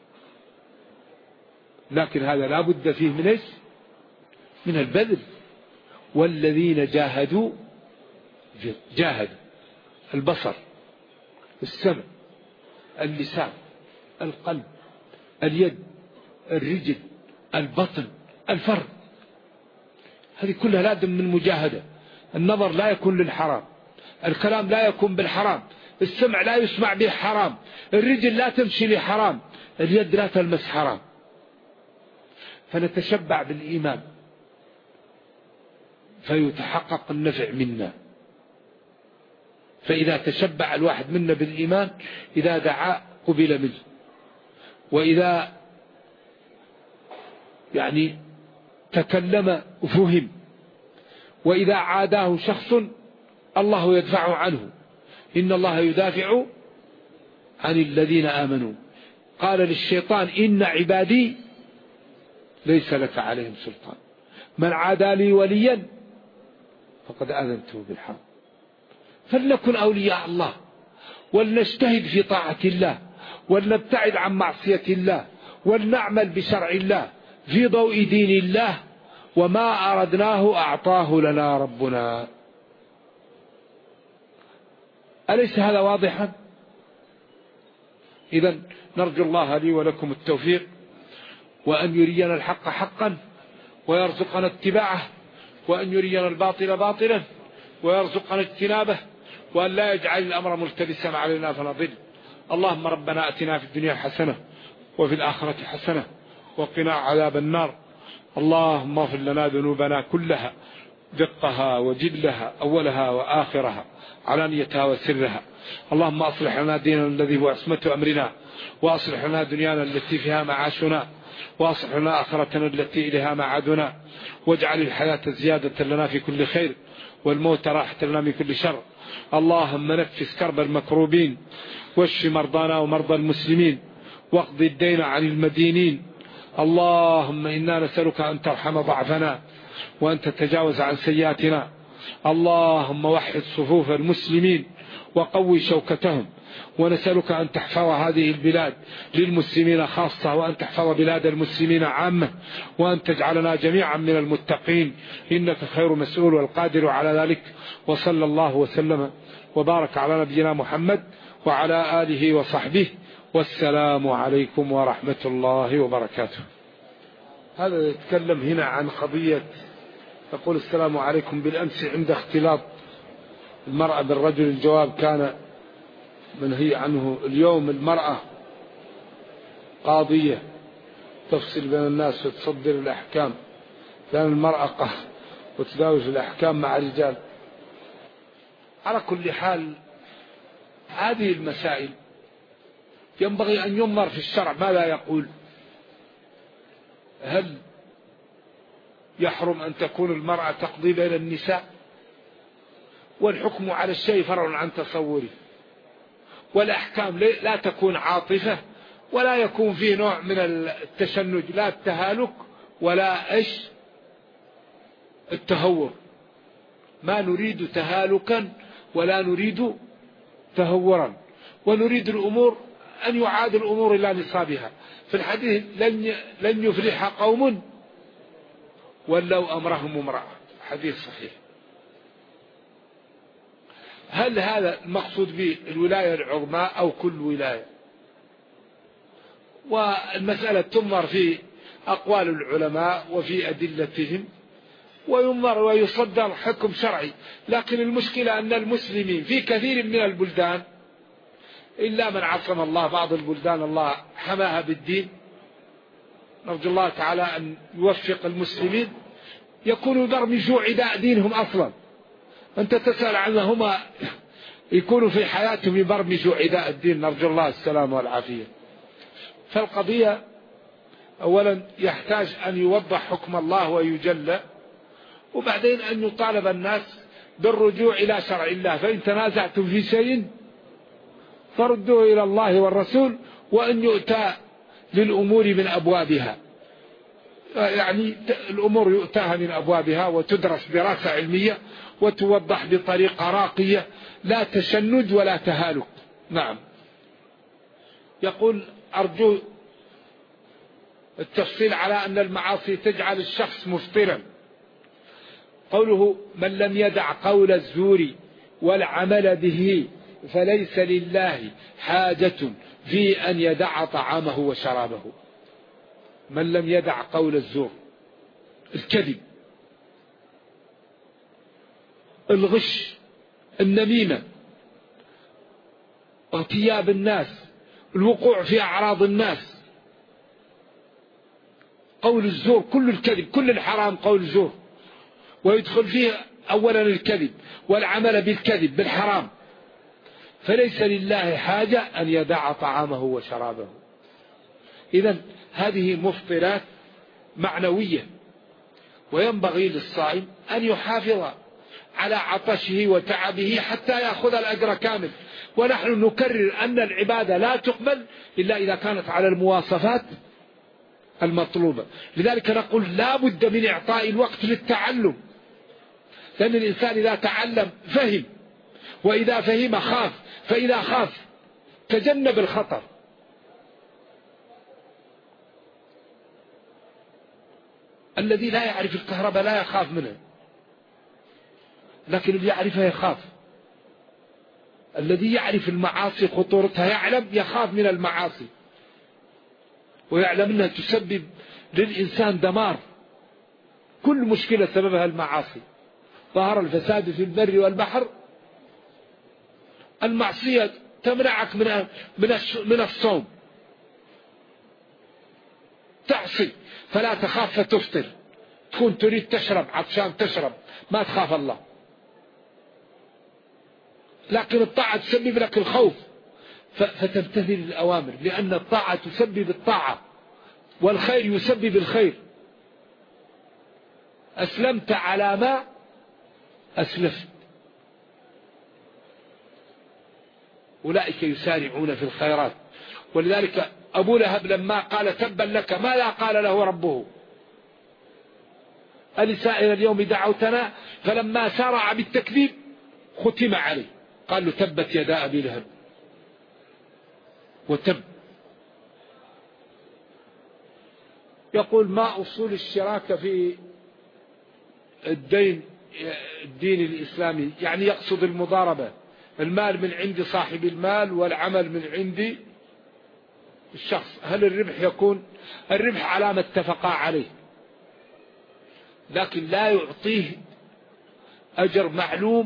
لكن هذا لا بد فيه من إيش؟ من البذل. والذين جاهدوا البصر، السمع، اللسان، القلب، اليد، الرجل، البطن، الفرد، هذه كلها لازم من مجاهدة. النظر لا يكون للحرام، الكلام لا يكون بالحرام، السمع لا يسمع به حرام، الرجل لا تمشي لحرام، اليد لا تلمس حرام. فنتشبع بالإيمان فيتحقق النفع منا. فإذا تشبع الواحد منا بالإيمان إذا دعا قبل منه، وإذا يعني تكلم فهم، وإذا عاداه شخص الله يدفع عنه، إن الله يدافع عن الذين آمنوا. قال للشيطان إن عبادي ليس لك عليهم سلطان، من عادى لي وليا فقد آذنته بالحرب. فلنكن أولياء الله، ولنجتهد في طاعة الله، ولنبتعد عن معصية الله، ولنعمل بشرع الله في ضوء دين الله، وما أردناه أعطاه لنا ربنا. أليس هذا واضحا؟ إذن نرجو الله لي ولكم التوفيق، وأن يرينا الحق حقا ويرزقنا اتباعه، وأن يرينا الباطل باطلا ويرزقنا اجتنابه، وأن لا يجعل الأمر ملتبسا علينا فنضل. اللهم ربنا أتنا في الدنيا حسنة وفي الآخرة حسنة وقنا عذاب النار. اللهم اغفر لنا ذنوبنا كلها دقها وجلها أولها وآخرها علانيتها وسرها. اللهم أصلح لنا ديننا الذي هو عصمة أمرنا، وأصلح لنا دنيانا التي فيها معاشنا، وأصلح لنا آخرتنا التي إليها معادنا، واجعل الحياة زيادة لنا في كل خير والموت راحة لنا من كل شر. اللهم نفس كرب المكروبين، واشف مرضانا ومرضى المسلمين، واقض الدين عن المدينين. اللهم إنا نسألك أن ترحم ضعفنا وأن تتجاوز عن سيئاتنا. اللهم وحد صفوف المسلمين وقوي شوكتهم، ونسألك أن تحفظ هذه البلاد للمسلمين خاصة، وأن تحفظ بلاد المسلمين عامة، وأن تجعلنا جميعا من المتقين، إنك خير مسؤول والقادر على ذلك. وصلى الله وسلم وبارك على نبينا محمد وعلى آله وصحبه، والسلام عليكم ورحمة الله وبركاته. هذا يتكلم هنا عن قضية، يقول السلام عليكم، بالأمس عند اختلاط المرأة بالرجل الجواب كان منهي عنه. اليوم المرأة قاضية تفصل بين الناس وتصدر الأحكام، لأن المرأة وتداوش الأحكام مع الرجال. على كل حال هذه المسائل ينبغي أن ينظر في الشرع ماذا يقول. هل يحرم أن تكون المرأة تقضي بين النساء؟ والحكم على الشيء فرع عن تصوره، والأحكام لا تكون عاطفة، ولا يكون فيه نوع من التشنج، لا التهالك ولا التهور. ما نريد تهالكا ولا نريد تهورا، ونريد الأمور أن يعاد الأمور إلى نصابها. في الحديث لن يفلح قوم ولو أمرهم امرأة، حديث صحيح. هل هذا المقصود به الولاية العظمى أو كل ولاية؟ والمسألة تنظر في أقوال العلماء وفي أدلتهم، وينظر ويصدر حكم شرعي. لكن المشكلة أن المسلمين في كثير من البلدان، إلا من عصم الله، بعض البلدان الله حماها بالدين، نرجو الله تعالى أن يوفق المسلمين، يكونوا يبرمجوا عداء دينهم أصلا. أنت تسأل عنهما يكونوا في حياتهم يبرمجوا عداء الدين، نرجو الله السلام والعافية. فالقضية أولا يحتاج أن يوضح حكم الله ويجلى، وبعدين أن يطالب الناس بالرجوع إلى شرع الله. فإن تنازعتم في شيء فردوه إلى الله والرسول، وأن يؤتى للأمور من أبوابها، يعني الأمور يؤتاها من أبوابها وتدرس دراسة علمية وتوضح بطريقة راقية، لا تشنج ولا تهالك. نعم. يقول أرجو التفصيل على أن المعاصي تجعل الشخص مفطرا. قوله من لم يدع قول الزور والعمل به فليس لله حاجة في أن يدع طعامه وشرابه. من لم يدع قول الزور، الكذب، الغش، النميمة، اغتياب الناس، الوقوع في أعراض الناس، قول الزور، كل الكذب، كل الحرام قول الزور، ويدخل فيه أولا الكذب والعمل بالكذب بالحرام. فليس لله حاجة أن يدع طعامه وشرابه. إذن هذه مفطرات معنوية، وينبغي للصائم أن يحافظ على عطشه وتعبه حتى يأخذ الأجر كامل. ونحن نكرر أن العبادة لا تقبل إلا إذا كانت على المواصفات المطلوبة. لذلك نقول لا بد من إعطاء الوقت للتعلم، لأن الإنسان إذا تعلم فهم، وإذا فهم خاف، فإذا خاف تجنب الخطر. الذي لا يعرف الكهرباء لا يخاف منها، لكن اللي يعرفها يخاف. الذي يعرف المعاصي خطورتها يعلم، يخاف من المعاصي، ويعلم أنها تسبب للإنسان دمار. كل مشكلة سببها المعاصي. ظهر الفساد في البر والبحر. المعصية تمنعك من الصوم، تعصي فلا تخاف فتفطر، تكون تريد تشرب عطشان تشرب ما تخاف الله. لكن الطاعة تسبب لك الخوف فتمتثل الأوامر، لأن الطاعة تسبب الطاعة والخير يسبب الخير. أسلمت على ما أسلفت. أولئك يسارعون في الخيرات. ولذلك أبو لهب لما قال تبا لك ماذا قال له ربه؟ ألسائر اليوم دعوتنا، فلما سارع بالتكذيب ختم عليه قال له تبت يدا أبي لهب وتب. يقول ما أصول الشراكة في الدين الإسلامي؟ يعني يقصد المضاربة، المال من عند صاحب المال والعمل من عند الشخص. هل الربح يكون الربح على ما اتفقا عليه، لكن لا يعطيه أجر معلوم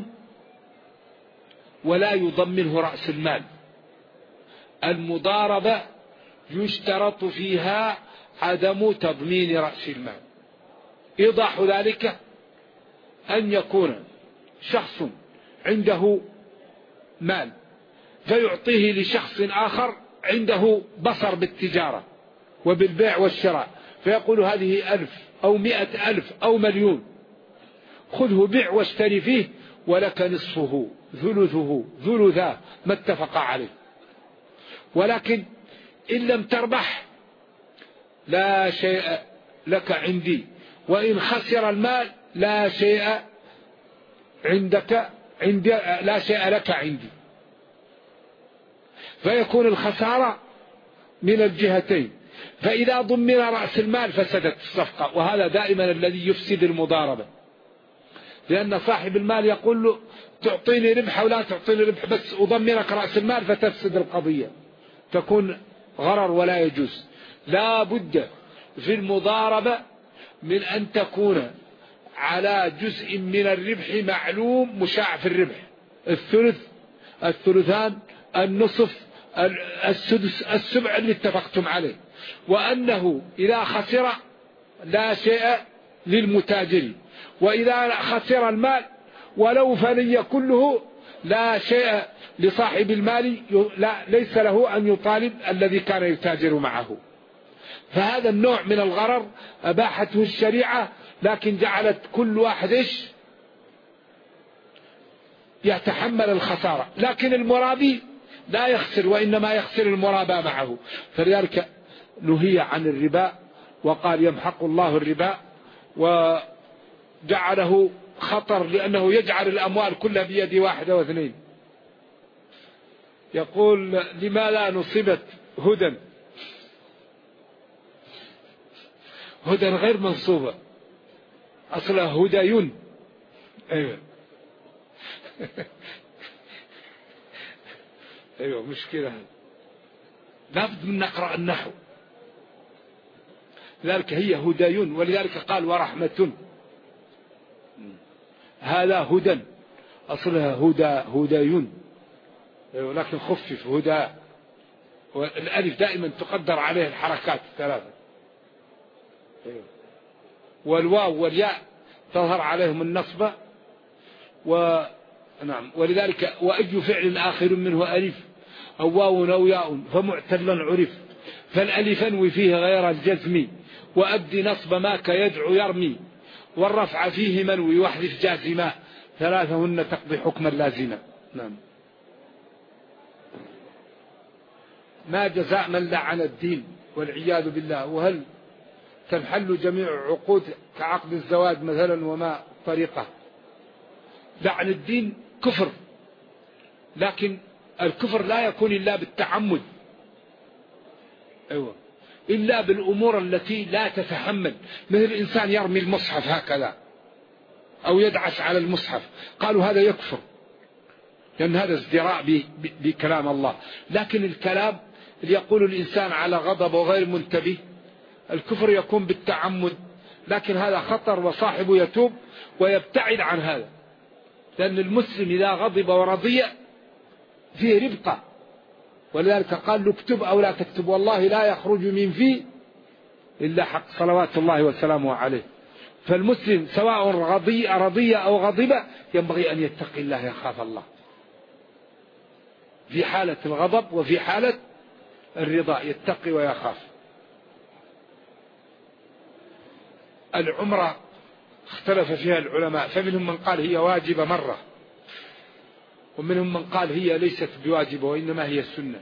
ولا يضمنه رأس المال. المضاربة يشترط فيها عدم تضمين رأس المال. إيضاح ذلك أن يكون شخص عنده مال فيعطيه لشخص آخر عنده بصر بالتجارة وبالبيع والشراء، فيقول هذه 1000 أو 100,000 أو مليون، خذه بيع واشتري فيه ولك نصفه ثلثه ثلثاه ما اتفق عليه. ولكن إن لم تربح لا شيء لك عندي، وإن خسر المال لا شيء عندك عندي، لا شيء لك عندي. فيكون الخسارة من الجهتين. فإذا ضمن رأس المال فسدت الصفقة، وهذا دائما الذي يفسد المضاربة، لأن صاحب المال يقول له تعطيني ربح ولا تعطيني ربح، بس أضمنك رأس المال فتفسد القضية، تكون غرر ولا يجوز. لا بد في المضاربة من أن تكون على جزء من الربح معلوم مشاع في الربح، الثلث الثلثان النصف السدس السبع اللي اتفقتم عليه، وأنه إذا خسر لا شيء للمتاجر، وإذا خسر المال ولو فني كله لا شيء لصاحب المال، لا ليس له أن يطالب الذي كان يتاجر معه. فهذا النوع من الغرر أباحته الشريعة، لكن جعلت كل واحد يتحمل الخسارة، لكن المرابي لا يخسر وإنما يخسر المرابى معه. فلذلك نهي عن الربا وقال يمحق الله الربا، وجعله خطر لأنه يجعل الأموال كلها بيد واحدة واثنين. يقول لما لا نصبت هدى غير منصوبة، أصلها هديون. أيوة أيوة مشكلة، لابد من نقرأ النحو. لذلك هي هديون، ولذلك قال ورحمة، هذا هدى أصلها هديون، لكن خفف هدى، والألف دائما تقدر عليه الحركات الثلاثة، والواو والياء تظهر عليهم النصبة. نعم، ولذلك وأي فعل آخر منه ألف أو واو أو ياء فمعتلا عرف، فالألف انوي فيه غير الجزم، وأبدي نصب ما كيدعو يرمي، والرفع فيه منوي واحذف جازما، ثلاثهن تقضي حكما لازما. نعم. ما جزاء من لعن الدين والعياذ بالله؟ وهل تنحل جميع عقود كعقد الزواج مثلا، وما طريقة؟ لعن الدين كفر، لكن الكفر لا يكون إلا بالتعمد، أيوة، إلا بالأمور التي لا تتحمل، مثل الإنسان يرمي المصحف هكذا أو يدعس على المصحف، قالوا هذا يكفر لأن هذا ازدراء بكلام الله. لكن الكلام اللي يقول الإنسان على غضب وغير منتبه، الكفر يكون بالتعمد، لكن هذا خطر وصاحبه يتوب ويبتعد عن هذا، لأن المسلم إذا غضب ورضي فيه ربقة، ولذلك قال له اكتب أو لا تكتب، والله لا يخرج من فيه إلا حق صلوات الله وسلامه عليه. فالمسلم سواء رضي أو غضب ينبغي أن يتقي الله، يخاف الله في حالة الغضب وفي حالة الرضا، يتقي ويخاف. العمرة اختلف فيها العلماء، فمنهم من قال هي واجبة مرة، ومنهم من قال هي ليست بواجبة وإنما هي السنة.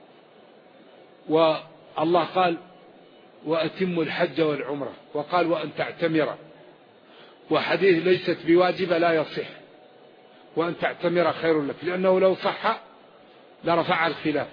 والله قال وأتموا الحج والعمرة، وقال وأن تعتمر، وحديث ليست بواجبة لا يصح، وأن تعتمر خير لك، لأنه لو صح لرفع الخلاف.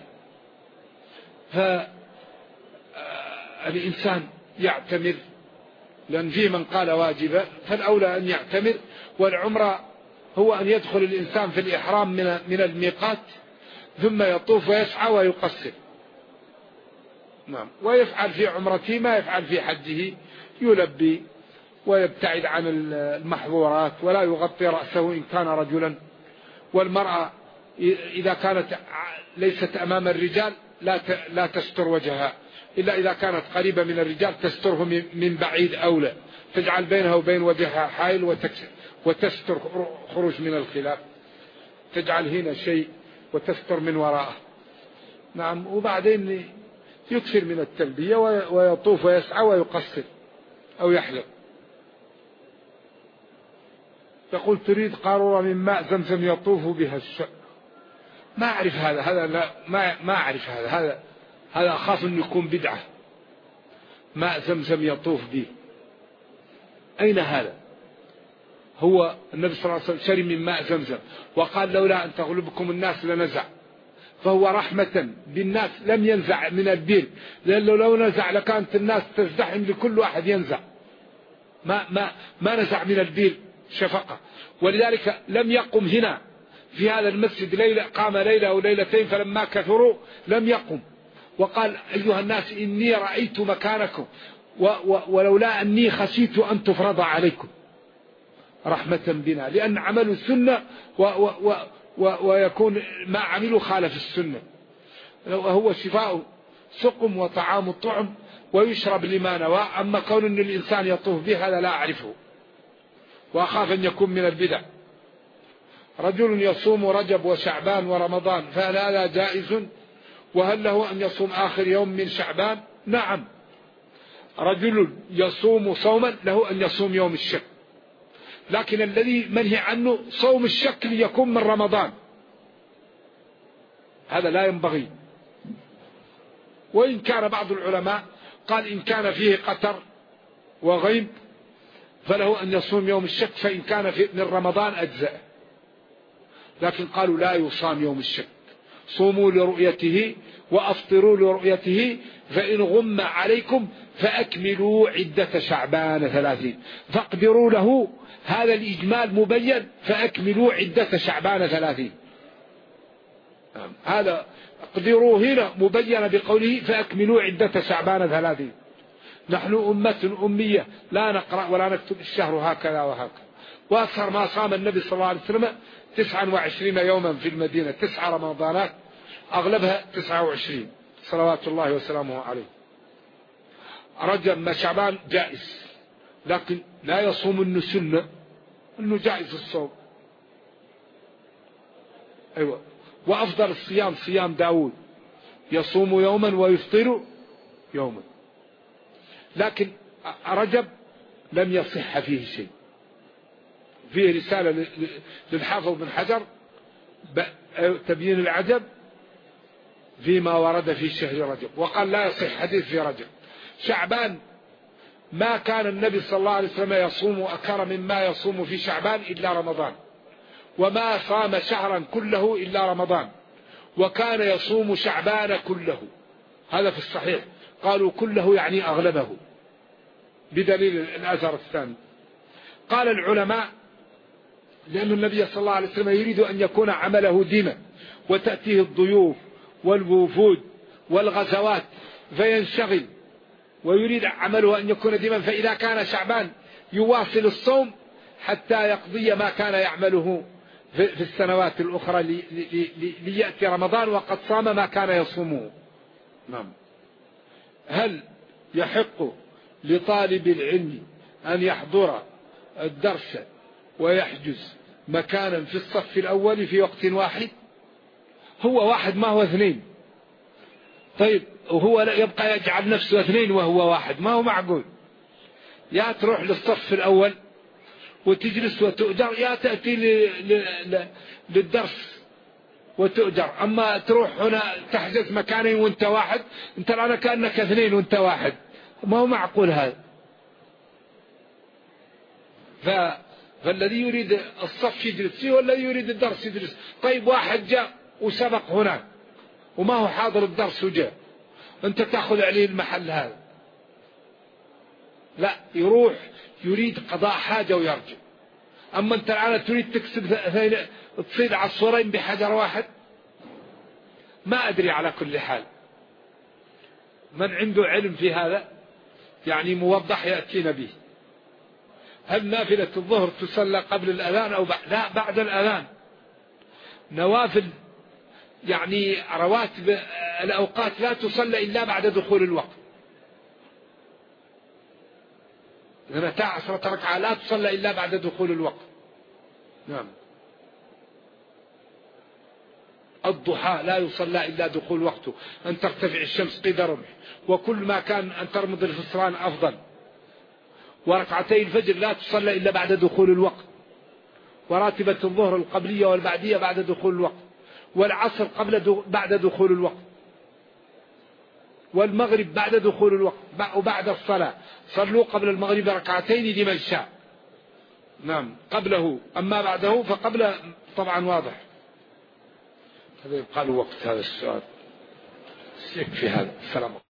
فالإنسان يعتمر، لأن في من قال واجبة، فالأولى أن يعتمر. والعمرة هو أن يدخل الإنسان في الإحرام من الميقات، ثم يطوف ويسعى ويقصر، نعم، ويفعل في عمرته ما يفعل في حجه، يلبي ويبتعد عن المحظورات، ولا يغطي رأسه إن كان رجلا. والمرأة إذا كانت ليست أمام الرجال لا تستر وجهها، إلا إذا كانت قريبة من الرجال تستره من بعيد أولى، تجعل بينها وبين وجهها حائل وتستر خروج من الخلاف، تجعل هنا شيء وتستر من وراءه، نعم. وبعدين يكثر من التلبية ويطوف ويسعى ويقصر أو يحلق. يقول تريد قارورة من ماء زمزم يطوف بها الشعب. ما أعرف هذا لا ما أعرف هذا أخاف أن يكون بدعة. ماء زمزم يطوف به، أين هذا؟ هو النبي صلى الله عليه وسلم شرب من ماء زمزم وقال لولا أن تغلبكم الناس لنزع، فهو رحمة بالناس لم ينزع من البير، لأنه لو نزع لكانت الناس تزدحم لكل واحد ينزع. ما نزع من البير شفقة. ولذلك لم يقم هنا في هذا المسجد ليلة، قام ليلة أو ليلتين، فلما كثروا لم يقم وقال أيها الناس إني رأيت مكانكم ولولا أني خشيت أن تفرض عليكم، رحمة بنا، لأن عملوا السنة ويكون ما عملوا خالف السنة. وهو شفاء سقم وطعام الطعم ويشرب لما نوى. أما كون أن الإنسان يطوف به هذا لا أعرفه، وأخاف أن يكون من البدع. رجل يصوم رجب وشعبان ورمضان، فهل هذا جائز؟ وهل له أن يصوم آخر يوم من شعبان؟ نعم، رجل يصوم صوما له أن يصوم يوم الشك، لكن الذي منهي عنه صوم الشك ليكون من رمضان، هذا لا ينبغي. وإن كان بعض العلماء قال إن كان فيه قتر وغيم فله أن يصوم يوم الشك، فإن كان من رمضان أجزأ، لكن قالوا لا يصام يوم الشك، صوموا لرؤيته وأفطروا لرؤيته، فإن غم عليكم فأكملوا عدة شعبان 30، فاقدروا له، هذا الإجمال مبين، فأكملوا عدة شعبان 30. هذا اقدروا هنا مبين بقوله فأكملوا عدة شعبان 30. نحن أمة أمية لا نقرأ ولا نكتب الشهر هكذا وهكذا. وأكثر ما صام النبي صلى الله عليه وسلم 29 يوما في المدينة، 9 رمضانات أغلبها 29 صلوات الله وسلامه عليه. رجب ما شعبان جائز، لكن لا يصوم إنه سنة، إنه جائز الصوم. أيوة. وأفضل الصيام صيام داود، يصوم يوما ويفطر يوما. لكن رجب لم يصح فيه شيء. فيه رسالة للحافظ بن حجر تبيين العجب فيما ورد في شهر رجب، وقال لا يصح حديث في رجب. شعبان ما كان النبي صلى الله عليه وسلم يصوم أكثر مما يصوم في شعبان إلا رمضان، وما صام شهرا كله إلا رمضان، وكان يصوم شعبان كله، هذا في الصحيح. قالوا كله يعني أغلبه بدليل الأثر الثاني. قال العلماء لأن النبي صلى الله عليه وسلم يريد أن يكون عمله ديما، وتأتيه الضيوف والوفود والغزوات فينشغل، ويريد عمله أن يكون ديما، فإذا كان شعبان يواصل الصوم حتى يقضي ما كان يعمله في السنوات الأخرى ليأتي رمضان وقد صام ما كان يصومه. نعم. هل يحق لطالب العلم أن يحضر الدرس ويحجز مكانا في الصف الأول في وقت واحد؟ هو واحد ما هو اثنين. طيب وهو يبقى يجعل نفسه اثنين وهو واحد؟ ما هو معقول. يا تروح للصف الأول وتجلس وتؤجر، يا تأتي للدرس وتؤجر. أما تروح هنا تحجز مكانين وانت واحد، انت الآن كأنك اثنين وانت واحد، ما هو معقول هذا. فالذي يريد الصف يجلس فيه والذي يريد الدرس يجلس. طيب واحد جاء وسبق هناك وما هو حاضر الدرس وجاء، انت تأخذ عليه المحل هذا؟ لا، يروح يريد قضاء حاجة ويرجع. أما أنت الآن تريد تكسب تصيد عصفورين بحجر واحد. ما أدري، على كل حال من عنده علم في هذا يعني موضح يأتينا به. هل نافلة الظهر تصلى قبل الأذان أو بعد؟ لا، بعد الأذان. نوافل يعني رواتب الأوقات لا تصلى إلا بعد دخول الوقت. متى 10 ركعة لا تصلى إلا بعد دخول الوقت. نعم. الضحى لا يصلى إلا دخول وقته، أن ترتفع الشمس قيد رمح، وكل ما كان أن ترمض الفصران أفضل. وركعتي الفجر لا تصلى إلا بعد دخول الوقت. وراتبة الظهر القبلية والبعدية بعد دخول الوقت. والعصر بعد دخول الوقت. والمغرب بعد دخول الوقت وبعد الصلاة. صلوا قبل المغرب ركعتين لمن شاء. نعم، قبله. أما بعده فقبل طبعا واضح. هذا يبقى له وقت هذا السؤال. يكفي هذا. السلام.